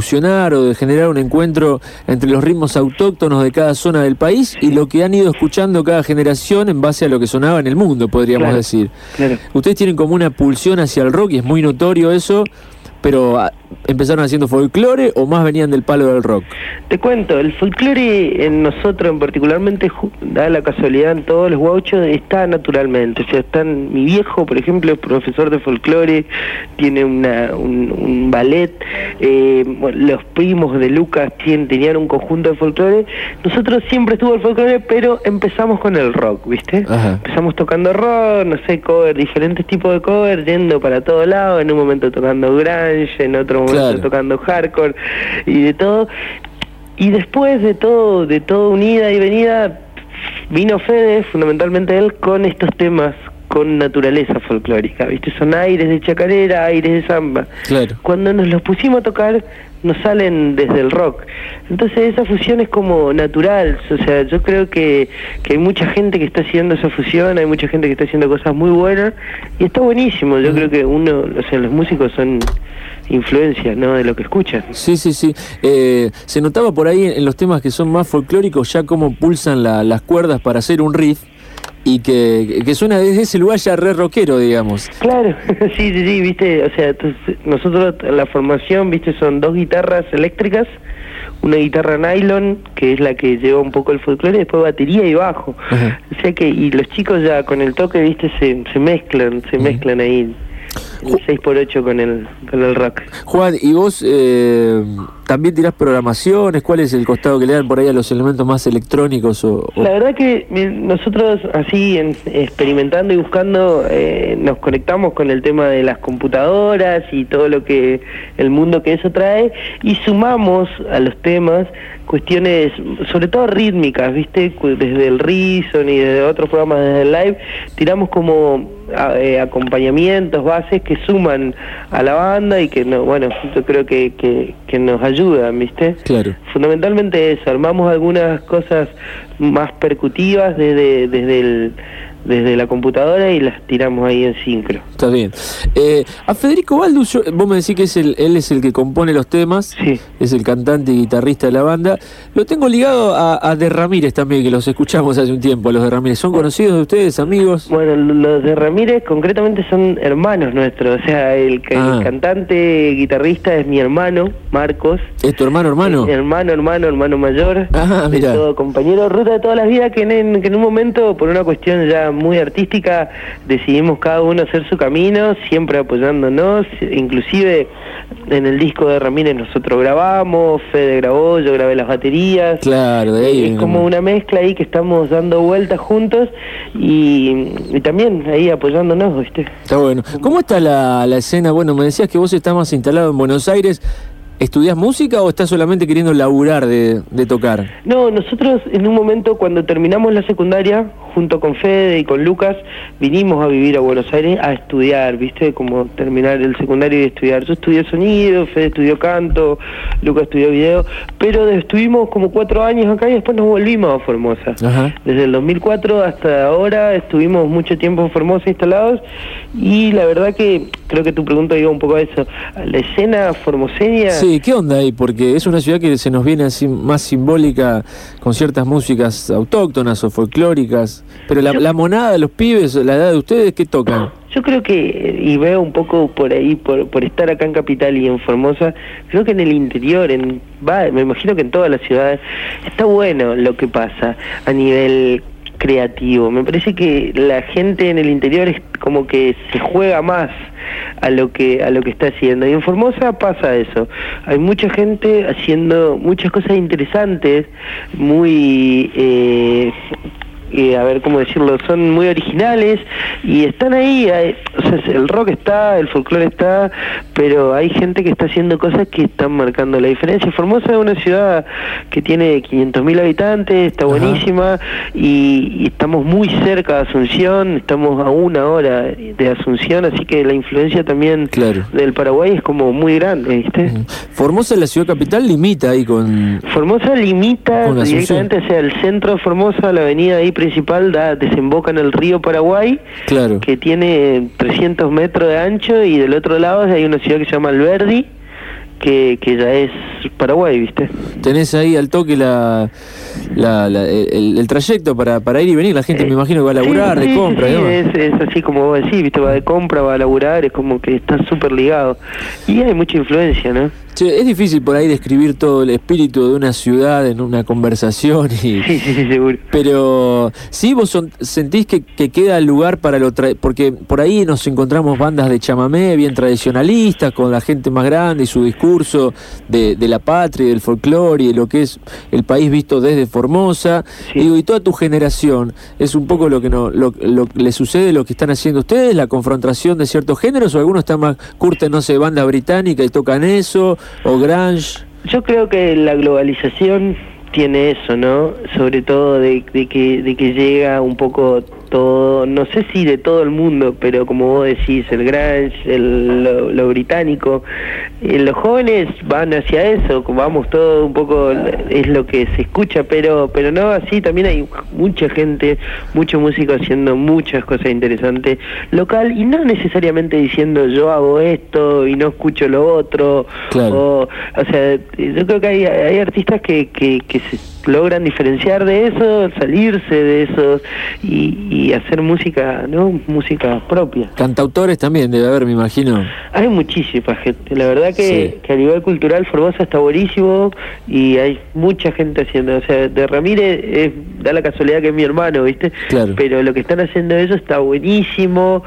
fusionar o de generar un encuentro entre los ritmos autóctonos de cada zona del país y lo que han ido escuchando cada generación en base a lo que sonaba en el mundo, podríamos Claro, decir. claro. Ustedes tienen como una pulsión hacia el rock y es muy notorio eso, pero ah, ¿empezaron haciendo folclore o más venían del palo del rock? Te cuento, el folclore en nosotros, en particularmente, ju- da la casualidad en todos los gauchos, está naturalmente. O sea, están, mi viejo, por ejemplo, es profesor de folclore, tiene una, un, un ballet, eh, bueno, los primos de Lucas tienen, tenían un conjunto de folclore. Nosotros siempre estuvo el folclore, pero empezamos con el rock, ¿viste? Ajá. Empezamos tocando rock, no sé, cover, diferentes tipos de cover, yendo para todos lados, en un momento tocando grunge, en otro momento Claro. tocando hardcore y de todo. Y después de todo, de todo unida y venida, vino Fede, fundamentalmente él, con estos temas con naturaleza folclórica, ¿viste? Son aires de chacarera, aires de samba. Claro. Cuando nos los pusimos a tocar, nos salen desde el rock. Entonces esa fusión es como natural, o sea, yo creo que, que hay mucha gente que está haciendo esa fusión, hay mucha gente que está haciendo cosas muy buenas, y está buenísimo. Yo creo que uno, o sea, los músicos son influencias, ¿no?, de lo que escuchan. Sí, sí, sí. Eh, se notaba por ahí en los temas que son más folclóricos ya cómo pulsan la- las cuerdas para hacer un riff y que, que suena desde ese lugar ya re rockero, digamos. Claro, sí, sí, sí, viste, o sea, tú- nosotros la formación, viste, son dos guitarras eléctricas, una guitarra nylon, que es la que lleva un poco el folclore, y después batería y bajo. Ajá. O sea que, y los chicos ya con el toque, viste, se, se mezclan, se mezclan ahí, el seis por ocho con el, con el rock. Juan, ¿y vos eh, también tirás programaciones? ¿Cuál es el costado que le dan por ahí a los elementos más electrónicos? O, o- La verdad que mi- nosotros así en- experimentando y buscando eh, nos conectamos con el tema de las computadoras y todo lo que el mundo que eso trae, y sumamos a los temas cuestiones sobre todo rítmicas, viste, Cu- desde el Reason y desde otros programas, desde el Live, tiramos como a- eh, acompañamientos, bases que suman a la banda y que no, bueno, yo creo que, que, que nos ayudan, viste. Claro. Fundamentalmente eso, armamos algunas cosas más percutivas desde, desde, el, desde la computadora y las tiramos ahí en sincro. Está bien. Eh, a Federico Baldus, yo- vos me decís que es el, él es el que compone los temas, sí. Es el cantante y guitarrista de la banda. Lo tengo ligado a, a De Ramírez también, que los escuchamos hace un tiempo, los De Ramírez. ¿Son conocidos de ustedes, amigos? Bueno, los de Ramírez concretamente son hermanos nuestros, o sea, el, ca- Ah. el cantante guitarrista es mi hermano, Marcos. ¿Es tu hermano, hermano? Eh, hermano, hermano, hermano mayor. Ah, de mira. todo, compañero de ruta de todas las vidas, que en, que en un momento, por una cuestión ya muy artística, decidimos cada uno hacer su camino, siempre apoyándonos, inclusive en el disco de Ramírez nosotros grabamos, Fede grabó, yo grabé las baterías. Claro, de ahí Es viene como como- una mezcla ahí que estamos dando vueltas juntos y, y también ahí apoyándonos, ¿viste? Está bueno. ¿Cómo está la, la escena? Bueno, me decías que vos estás más instalado en Buenos Aires. ¿Estudiás música o estás solamente queriendo laburar de, de tocar? No, nosotros en un momento cuando terminamos la secundaria, junto con Fede y con Lucas, vinimos a vivir a Buenos Aires a estudiar, ¿viste? Como terminar el secundario y estudiar. Yo estudié sonido, Fede estudió canto, Lucas estudió video, pero estuvimos como cuatro años acá y después nos volvimos a Formosa. Ajá. Desde el dos mil cuatro hasta ahora estuvimos mucho tiempo en Formosa instalados y la verdad que creo que tu pregunta iba un poco a eso. La escena formoseña... Sí, ¿qué onda ahí? Porque es una ciudad que se nos viene así más simbólica con ciertas músicas autóctonas o folclóricas. Pero la, la monada, los pibes, la edad de ustedes, ¿qué tocan? Yo creo que, y veo un poco por ahí, por, por estar acá en Capital y en Formosa, creo que en el interior, en va, me imagino que en todas las ciudades, está bueno lo que pasa a nivel creativo. Me parece que la gente en el interior es como que se juega más a lo que a lo que está haciendo, y en Formosa pasa eso. Hay mucha gente haciendo muchas cosas interesantes, muy eh, eh, a ver cómo decirlo, son muy originales y están ahí, hay, o sea, el rock está, el folclore está, pero hay gente que está haciendo cosas que están marcando la diferencia. Formosa es una ciudad que tiene quinientos mil habitantes, está buenísima y, y estamos muy cerca de Asunción, estamos a una hora de Asunción, así que la influencia también Claro. del Paraguay es como muy grande, ¿viste? Formosa, la ciudad capital, limita ahí con... Formosa limita Con Asunción. directamente hacia el centro de Formosa, la avenida ahí principal da, desemboca en el río Paraguay, Claro. que tiene trescientos metros de ancho, y del otro lado hay una ciudad que se llama Alberdi, que, que ya es Paraguay, ¿viste? Tenés ahí al toque la, la, la el, el trayecto para, para ir y venir. La gente, eh, me imagino, que va a laburar, sí, de sí, compra. Sí, ¿no? es, es así como vos decís, ¿viste? Va de compra, va a laburar, es como que está súper ligado. Y hay mucha influencia, ¿no? Che, es difícil por ahí describir todo el espíritu de una ciudad en una conversación. Y, sí, sí, sí, seguro. Pero sí, vos son, sentís que, que queda lugar para lo... Tra porque por ahí nos encontramos bandas de chamamé bien tradicionalistas, con la gente más grande y su discurso de, de la patria, del folclore y de lo que es el país visto desde Formosa. Sí. Y, digo, y toda tu generación, es un poco lo que no lo, lo le sucede, lo que están haciendo ustedes, la confrontación de ciertos géneros, o algunos están más curten, no sé, banda británica y tocan eso, o grunge. Yo creo que la globalización tiene eso, ¿no? Sobre todo de, de que de que llega un poco todo, no sé si de todo el mundo, pero como vos decís, el grunge, el, lo, lo británico, eh, los jóvenes van hacia eso, vamos todo un poco, es lo que se escucha, pero pero no así, también hay mucha gente, mucho músico haciendo muchas cosas interesantes local, y no necesariamente diciendo yo hago esto y no escucho lo otro. Claro. o, o sea, yo creo que hay, hay artistas que, que, que se logran diferenciar de eso, salirse de eso y, y hacer música, ¿no? Música propia. Cantautores también debe haber, me imagino. Hay muchísima gente, la verdad que, sí. que a nivel cultural Formosa está buenísimo y hay mucha gente haciendo, o sea, de Ramírez eh, da la casualidad que es mi hermano, ¿viste? Claro. Pero lo que están haciendo ellos está buenísimo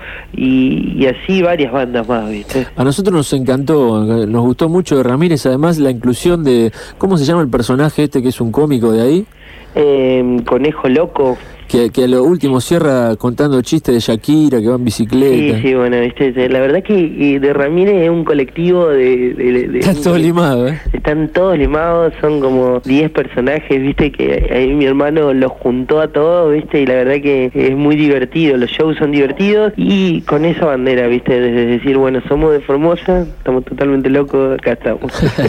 y, y así varias bandas más, ¿viste? A nosotros nos encantó, nos gustó mucho de Ramírez, además la inclusión de, ¿cómo se llama el personaje este que es un cómico de ahí? Eh, Conejo Loco. Que, que a lo último cierra contando chistes de Shakira, que va en bicicleta. Sí, sí, bueno, viste, la verdad que y de Ramírez es un colectivo de... de, de Están todos limados, ¿eh? Están todos limados, son como diez personajes, viste, que ahí mi hermano los juntó a todos, viste, y la verdad que es muy divertido, los shows son divertidos, y con esa bandera, viste, desde decir, bueno, somos de Formosa, estamos totalmente locos, acá estamos.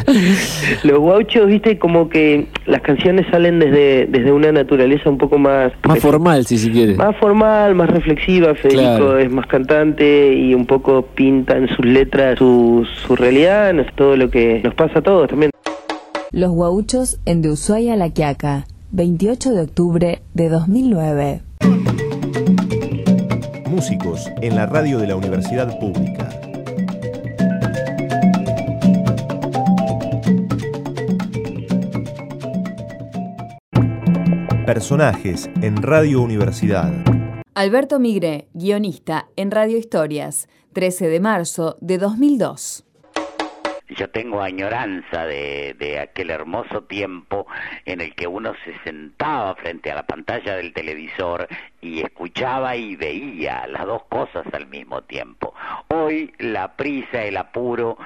Los gauchos, viste, como que las canciones salen desde, desde una naturaleza un poco más... Más formal, si se quiere. Más formal, más reflexiva. Federico claro. es más cantante y un poco pinta en sus letras su, su realidad, no sé, todo lo que nos pasa a todos también. Los Guauchos en De Ushuaia a La Quiaca, veintiocho de octubre de dos mil nueve. Músicos en la radio de la Universidad Pública. Personajes en Radio Universidad. Alberto Migré, guionista en Radio Historias, trece de marzo de dos mil dos. Yo tengo añoranza de, de aquel hermoso tiempo en el que uno se sentaba frente a la pantalla del televisor y escuchaba y veía las dos cosas al mismo tiempo. Hoy la prisa, el apuro,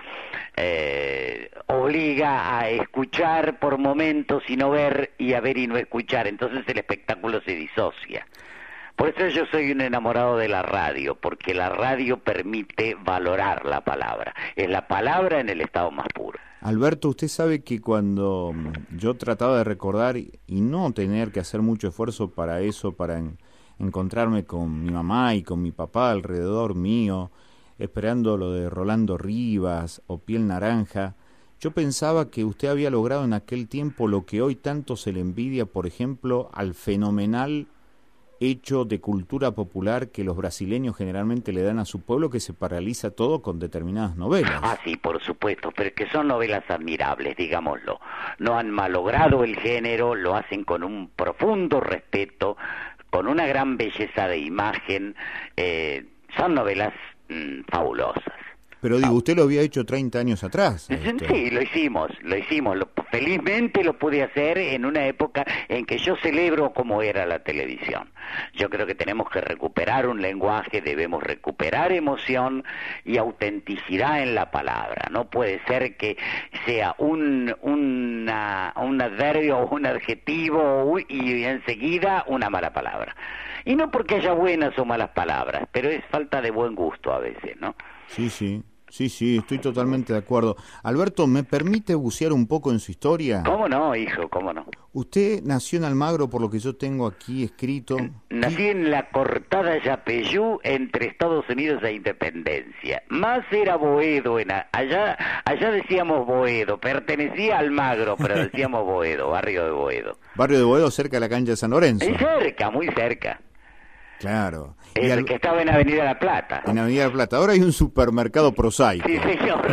eh, obliga a escuchar por momentos y no ver, y a ver y no escuchar, entonces el espectáculo se disocia. Por eso yo soy un enamorado de la radio, porque la radio permite valorar la palabra. Es la palabra en el estado más puro. Alberto, usted sabe que cuando yo trataba de recordar y no tener que hacer mucho esfuerzo para eso, para en, encontrarme con mi mamá y con mi papá alrededor mío, esperando lo de Rolando Rivas o Piel Naranja, yo pensaba que usted había logrado en aquel tiempo lo que hoy tanto se le envidia, por ejemplo, al fenomenal hecho de cultura popular que los brasileños generalmente le dan a su pueblo, que se paraliza todo con determinadas novelas. Ah, sí, por supuesto, pero que son novelas admirables, digámoslo. No han malogrado el género, lo hacen con un profundo respeto, con una gran belleza de imagen, eh, son novelas mmm, fabulosas. Pero digo, usted lo había hecho treinta años atrás. Esto. Sí, lo hicimos, lo hicimos. Lo, felizmente lo pude hacer en una época en que yo celebro cómo era la televisión. Yo creo que tenemos que recuperar un lenguaje, debemos recuperar emoción y autenticidad en la palabra. No puede ser que sea un, una, un adverbio o un adjetivo y enseguida una mala palabra. Y no porque haya buenas o malas palabras, pero es falta de buen gusto a veces, ¿no? Sí, sí, sí, sí, estoy totalmente de acuerdo. Alberto, ¿me permite bucear un poco en su historia? ¿Cómo no, hijo? ¿Cómo no? Usted nació en Almagro, por lo que yo tengo aquí escrito. Nací en la cortada Yapeyú, entre Estados Unidos e Independencia. Más era Boedo, en a, allá allá decíamos Boedo, pertenecía a Almagro, pero decíamos Boedo, barrio de Boedo. Barrio de Boedo, cerca de la cancha de San Lorenzo. Es cerca, muy cerca. Claro. El al... que estaba en Avenida La Plata. En Avenida La Plata. Ahora hay un supermercado prosaico. Sí, señor.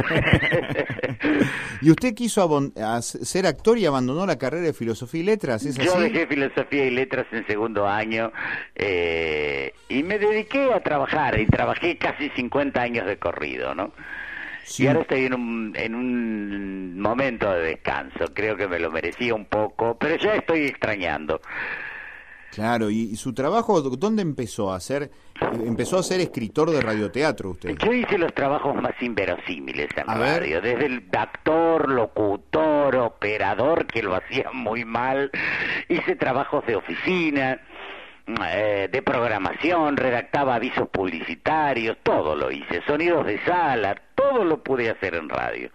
¿Y usted quiso abon- ser actor y abandonó la carrera de Filosofía y Letras? ¿Es Yo así? dejé Filosofía y Letras en segundo año eh, y me dediqué a trabajar, y trabajé casi cincuenta años de corrido, ¿no? Sí. Y ahora estoy en un, en un momento de descanso. Creo que me lo merecía un poco, pero ya estoy extrañando. Claro, y, y su trabajo, ¿dónde empezó a ser? Empezó a ser escritor de radioteatro usted. Yo hice los trabajos más inverosímiles en a radio, ver. desde el actor, locutor, operador, que lo hacía muy mal. Hice trabajos de oficina, eh, de programación, redactaba avisos publicitarios, todo lo hice, sonidos de sala, todo lo pude hacer en radio.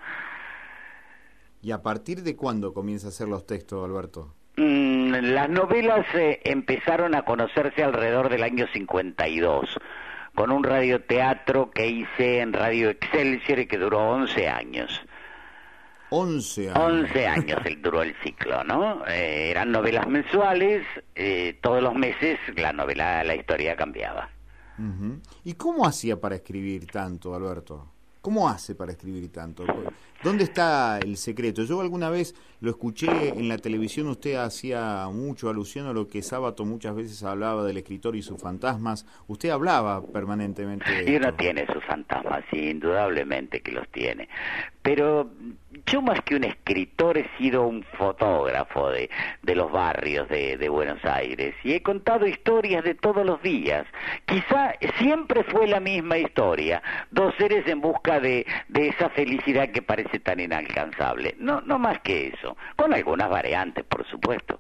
¿Y a partir de cuándo comienza a hacer los textos, Alberto? Mm, las novelas eh, empezaron a conocerse alrededor del año cincuenta y dos, con un radioteatro que hice en Radio Excelsior y que duró once años. once años. once años el, duró el ciclo, ¿no? Eh, eran novelas mensuales, eh, todos los meses la novela, la historia cambiaba. Uh-huh. ¿Y cómo hacía para escribir tanto, Alberto? ¿Cómo hace para escribir tanto? ¿Dónde está el secreto? Yo alguna vez lo escuché en la televisión, usted hacía mucho alusión a lo que Sábato muchas veces hablaba del escritor y sus fantasmas. Usted hablaba permanentemente de Y uno esto. tiene sus fantasmas, sí, indudablemente que los tiene. Pero yo más que un escritor he sido un fotógrafo de, de los barrios de, de Buenos Aires y he contado historias de todos los días. Quizá siempre fue la misma historia, dos seres en busca de, de esa felicidad que parece tan inalcanzable. No, no más que eso, con algunas variantes, por supuesto.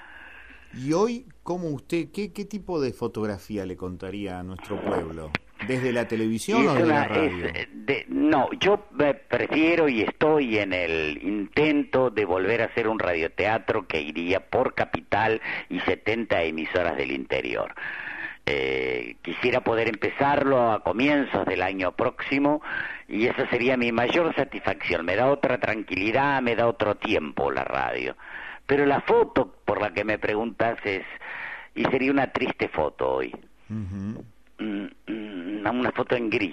Y hoy, ¿cómo usted, qué, qué tipo de fotografía le contaría a nuestro pueblo? ¿Desde la televisión o desde una, la radio? es, de, no, yo eh, prefiero y estoy en el intento de volver a hacer un radioteatro que iría por Capital y setenta emisoras del interior. Eh, quisiera poder empezarlo a comienzos del año próximo y esa sería mi mayor satisfacción. Me da otra tranquilidad, me da otro tiempo la radio. Pero la foto por la que me preguntas es, y sería una triste foto hoy. Uh-huh. Una foto en gris.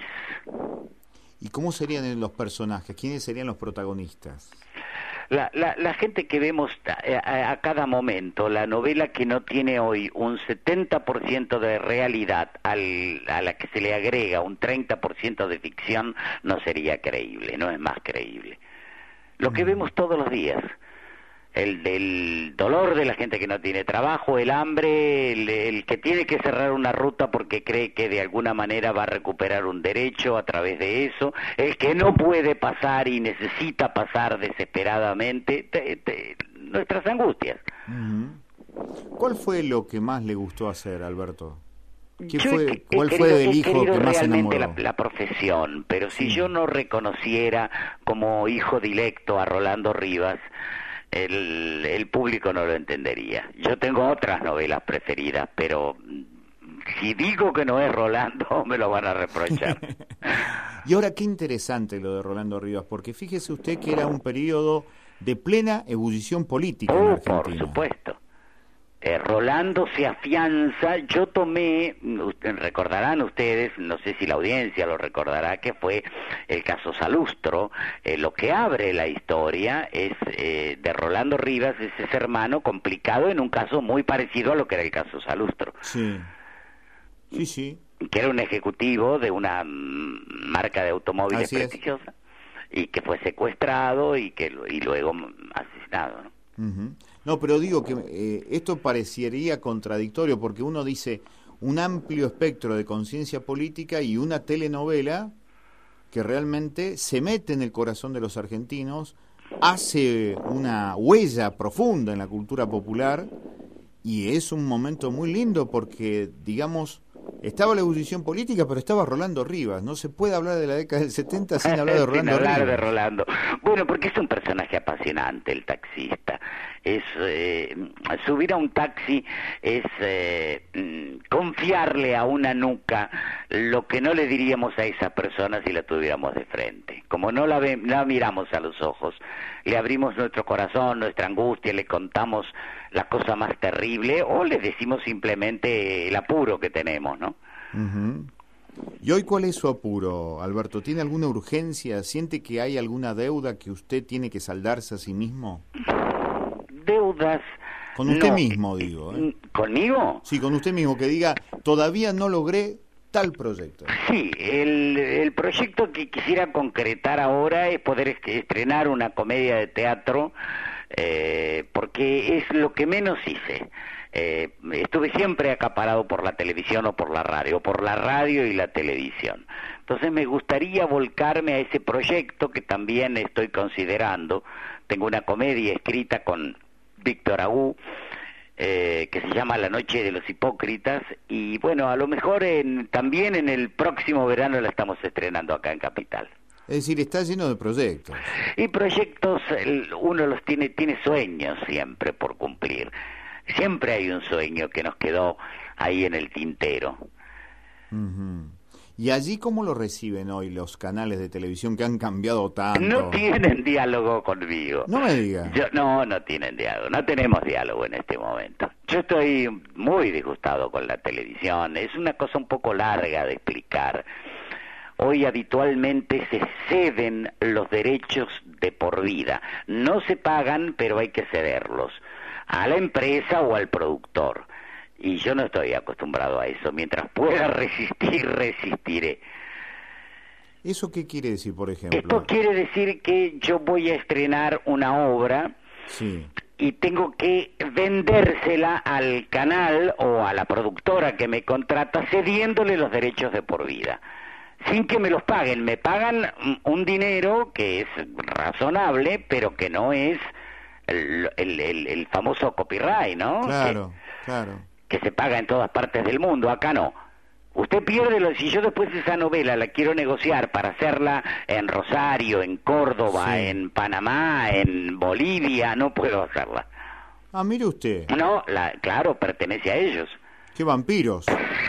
¿Y cómo serían los personajes? ¿Quiénes serían los protagonistas? La, la, la gente que vemos a, a, a cada momento, la novela que no tiene hoy un setenta por ciento de realidad al, a la que se le agrega un treinta por ciento de ficción, no sería creíble, no es más creíble. Lo que vemos todos los días, el del dolor de la gente que no tiene trabajo, el hambre, el, el que tiene que cerrar una ruta porque cree que de alguna manera va a recuperar un derecho a través de eso, el que no puede pasar y necesita pasar desesperadamente, te, te, nuestras angustias. Uh-huh. ¿Cuál fue lo que más le gustó hacer, Alberto? ¿Qué Yo fue, he, ¿Cuál he fue querido, el hijo que más realmente enamoró? La, la profesión, pero si Sí. yo no reconociera como hijo directo a Rolando Rivas, El, el público no lo entendería. Yo tengo otras novelas preferidas, pero si digo que no es Rolando, me lo van a reprochar. Y ahora qué interesante lo de Rolando Rivas, porque fíjese usted que era un periodo de plena ebullición política en Oh, Argentina. por supuesto. Eh, Rolando se afianza. Yo tomé, usted, recordarán ustedes, no sé si la audiencia lo recordará, que fue el caso Salustro. Eh, lo que abre la historia es eh, de Rolando Rivas, es ese hermano complicado en un caso muy parecido a lo que era el caso Salustro. Sí, sí, sí. Que era un ejecutivo de una mm, marca de automóviles Así es. prestigiosa y que fue secuestrado y que y luego asesinado, ¿no? Uh-huh. No, pero digo que eh, esto parecería contradictorio porque uno dice un amplio espectro de conciencia política y una telenovela que realmente se mete en el corazón de los argentinos, hace una huella profunda en la cultura popular y es un momento muy lindo porque, digamos, estaba la ebullición política, pero estaba Rolando Rivas. No se puede hablar de la década del setenta sin hablar de Rolando sin hablar Rivas. de Rolando. Bueno, porque es un personaje apasionante el taxista. Es eh, subir a un taxi es eh, confiarle a una nuca lo que no le diríamos a esa persona si la tuviéramos de frente. Como no la, ve, la miramos a los ojos, le abrimos nuestro corazón, nuestra angustia, le contamos la cosa más terrible o le decimos simplemente el apuro que tenemos, ¿no? Uh-huh. ¿Y hoy cuál es su apuro, Alberto? ¿Tiene alguna urgencia? ¿Siente que hay alguna deuda que usted tiene que saldarse a sí mismo? Deudas... Con usted no. mismo, digo. ¿eh? ¿Conmigo? Sí, con usted mismo, que diga, todavía no logré tal proyecto. Sí, el, el proyecto que quisiera concretar ahora es poder estrenar una comedia de teatro, eh, porque es lo que menos hice. Eh, estuve siempre acaparado por la televisión o por la radio, por la radio y la televisión. Entonces me gustaría volcarme a ese proyecto que también estoy considerando. Tengo una comedia escrita con Víctor Agú, eh, que se llama La Noche de los Hipócritas, y bueno, a lo mejor en, también en el próximo verano la estamos estrenando acá en Capital. Es decir, está lleno de proyectos. Y proyectos, el, uno los tiene, tiene sueños siempre por cumplir. Siempre hay un sueño que nos quedó ahí en el tintero. Uh-huh. ¿Y allí cómo lo reciben hoy los canales de televisión que han cambiado tanto? No tienen diálogo conmigo. No me diga. Yo, no, no tienen diálogo. No tenemos diálogo en este momento. Yo estoy muy disgustado con la televisión. Es una cosa un poco larga de explicar. Hoy habitualmente se ceden los derechos de por vida. No se pagan, pero hay que cederlos a la empresa o al productor. Y yo no estoy acostumbrado a eso. Mientras pueda resistir, resistiré. ¿Eso qué quiere decir, por ejemplo? Esto quiere decir que yo voy a estrenar una obra sí. y tengo que vendérsela al canal o a la productora que me contrata cediéndole los derechos de por vida. Sin que me los paguen. Me pagan un dinero que es razonable, pero que no es el, el, el, el famoso copyright, ¿no? Claro, que, claro. que se paga en todas partes del mundo. Acá no. Usted pierde lo, si yo después esa novela la quiero negociar para hacerla en Rosario, en Córdoba, sí. en Panamá, en Bolivia, no puedo hacerla. Ah, mire usted. No, la, claro, pertenece a ellos. ¡Qué vampiros!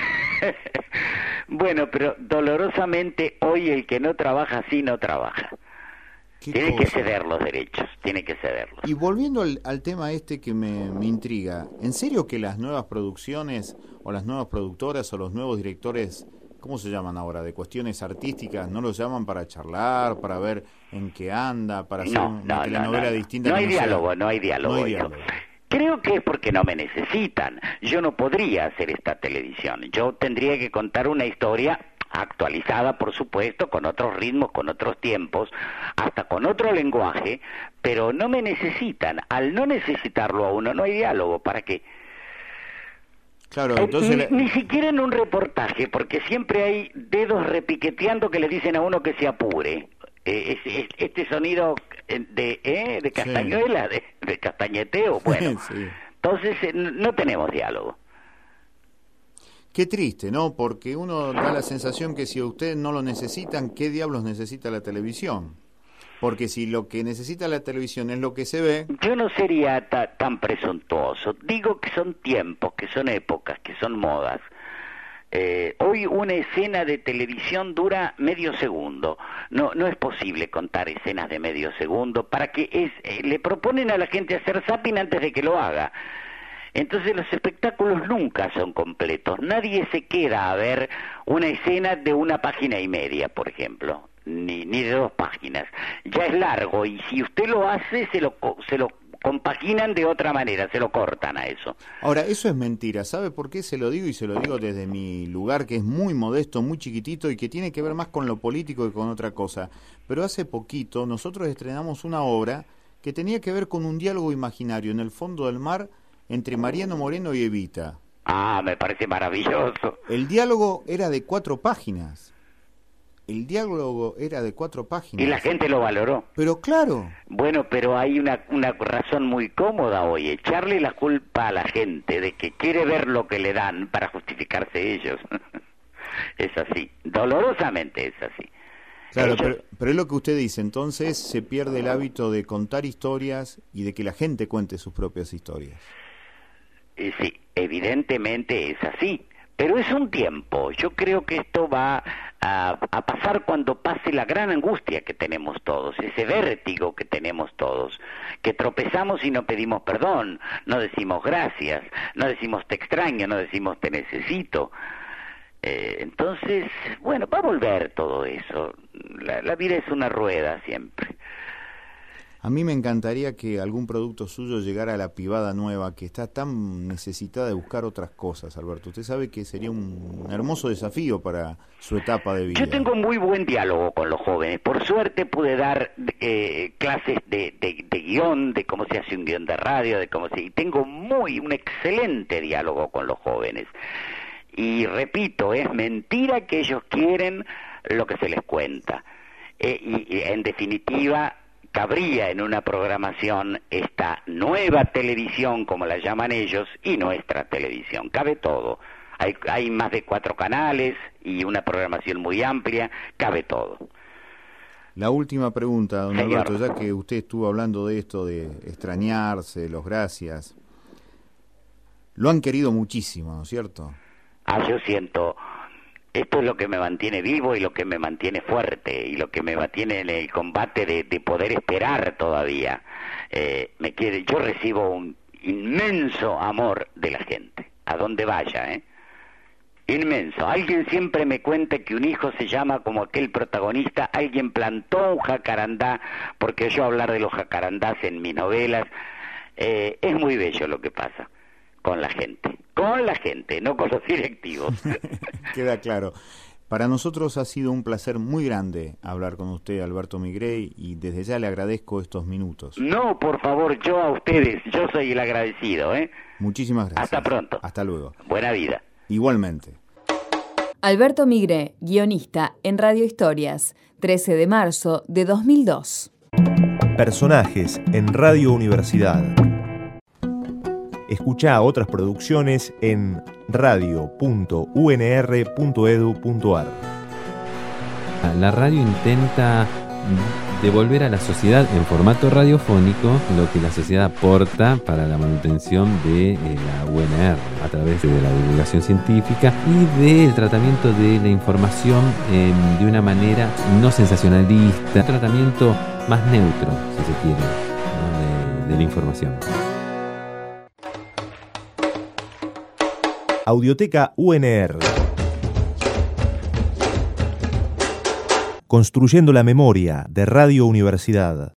Bueno, pero dolorosamente hoy el que no trabaja así no trabaja. Tiene cosa? que ceder los derechos, tiene que cederlos. Y volviendo al, al tema este que me, me intriga, ¿en serio que las nuevas producciones o las nuevas productoras o los nuevos directores, ¿cómo se llaman ahora? De cuestiones artísticas, ¿no los llaman para charlar, para ver en qué anda, para hacer no, una no, telenovela no, no, distinta? No hay no diálogo, sea? no hay diálogo. No hay diálogo. Creo que es porque no me necesitan. Yo no podría hacer esta televisión. Yo tendría que contar una historia actualizada, por supuesto, con otros ritmos, con otros tiempos, hasta con otro lenguaje, pero no me necesitan. Al no necesitarlo a uno, no hay diálogo. ¿Para qué? Claro, entonces... Ni, la... ni siquiera en un reportaje, porque siempre hay dedos repiqueteando que le dicen a uno que se apure. Eh, es, es, este sonido de eh, de castañuela, sí. de, de castañeteo, bueno. Sí. Entonces eh, no tenemos diálogo. Qué triste, ¿no? Porque uno da la sensación que si a ustedes no lo necesitan, ¿qué diablos necesita la televisión? Porque si lo que necesita la televisión es lo que se ve... Yo no sería ta, tan presuntuoso. Digo que son tiempos, que son épocas, que son modas. Eh, hoy una escena de televisión dura medio segundo. No no es posible contar escenas de medio segundo para que es eh, le proponen a la gente hacer zapping antes de que lo haga. Entonces los espectáculos nunca son completos. Nadie se queda a ver una escena de una página y media, por ejemplo, ni ni de dos páginas. Ya es largo y si usted lo hace se lo se lo compaginan de otra manera, se lo cortan a eso. Ahora, eso es mentira. ¿Sabe por qué se lo digo? Y se lo digo desde mi lugar, que es muy modesto, muy chiquitito y que tiene que ver más con lo político que con otra cosa. Pero hace poquito nosotros estrenamos una obra que tenía que ver con un diálogo imaginario en el fondo del mar entre Mariano Moreno y Evita. Ah, me parece maravilloso. El diálogo era de cuatro páginas. El diálogo era de cuatro páginas. Y la gente lo valoró. Pero claro. Bueno, pero hay una, una razón muy cómoda hoy, echarle la culpa a la gente de que quiere ver lo que le dan para justificarse ellos. es así, dolorosamente es así. Claro, Ellos- pero, pero es lo que usted dice, entonces se pierde el hábito de contar historias y de que la gente cuente sus propias historias. Eh, sí, evidentemente es así, pero es un tiempo. Yo creo que esto va a, a pasar cuando pase la gran angustia que tenemos todos, ese vértigo que tenemos todos, que tropezamos y no pedimos perdón, no decimos gracias, no decimos te extraño, no decimos te necesito. Eh, entonces, bueno, va a volver todo eso. La, la vida es una rueda siempre. A mí me encantaría que algún producto suyo llegara a la pibada nueva, que está tan necesitada de buscar otras cosas, Alberto. Usted sabe que sería un hermoso desafío para su etapa de vida. Yo tengo muy buen diálogo con los jóvenes. Por suerte pude dar eh, clases de, de, de guión, de cómo se hace un guión de radio, de cómo se... Y tengo muy un excelente diálogo con los jóvenes. Y repito, es mentira que ellos quieren lo que se les cuenta. Eh, y, y en definitiva, cabría en una programación esta nueva televisión, como la llaman ellos, y nuestra televisión. Cabe todo. Hay, hay más de cuatro canales y una programación muy amplia, cabe todo. La última pregunta, don Señor. Alberto, ya que usted estuvo hablando de esto, de extrañarse, los gracias. Lo han querido muchísimo, ¿no es cierto? Ah, yo siento, esto es lo que me mantiene vivo y lo que me mantiene fuerte y lo que me mantiene en el combate de, de poder esperar todavía. Eh, me quiere, yo recibo un inmenso amor de la gente, a donde vaya, ¿eh? Inmenso. Alguien siempre me cuenta que un hijo se llama como aquel protagonista, alguien plantó un jacarandá, porque yo hablar de los jacarandás en mis novelas, eh, es muy bello lo que pasa con la gente. Con la gente, no con los directivos. Queda claro. Para nosotros ha sido un placer muy grande hablar con usted, Alberto Migrey, y desde ya le agradezco estos minutos. No, por favor, yo a ustedes, yo soy el agradecido, ¿eh? Muchísimas gracias. Hasta pronto. Hasta luego. Buena vida. Igualmente. Alberto Migré, guionista en Radio Historias, trece de marzo de dos mil dos. Personajes en Radio Universidad. Escucha otras producciones en radio punto u n r punto e d u punto a r. La radio intenta devolver a la sociedad en formato radiofónico lo que la sociedad aporta para la manutención de eh, la U N R a través de la divulgación científica y del tratamiento de la información eh, de una manera no sensacionalista, un tratamiento más neutro, si se quiere, ¿no? de, de la información. Audioteca U N R. Construyendo la memoria de Radio Universidad.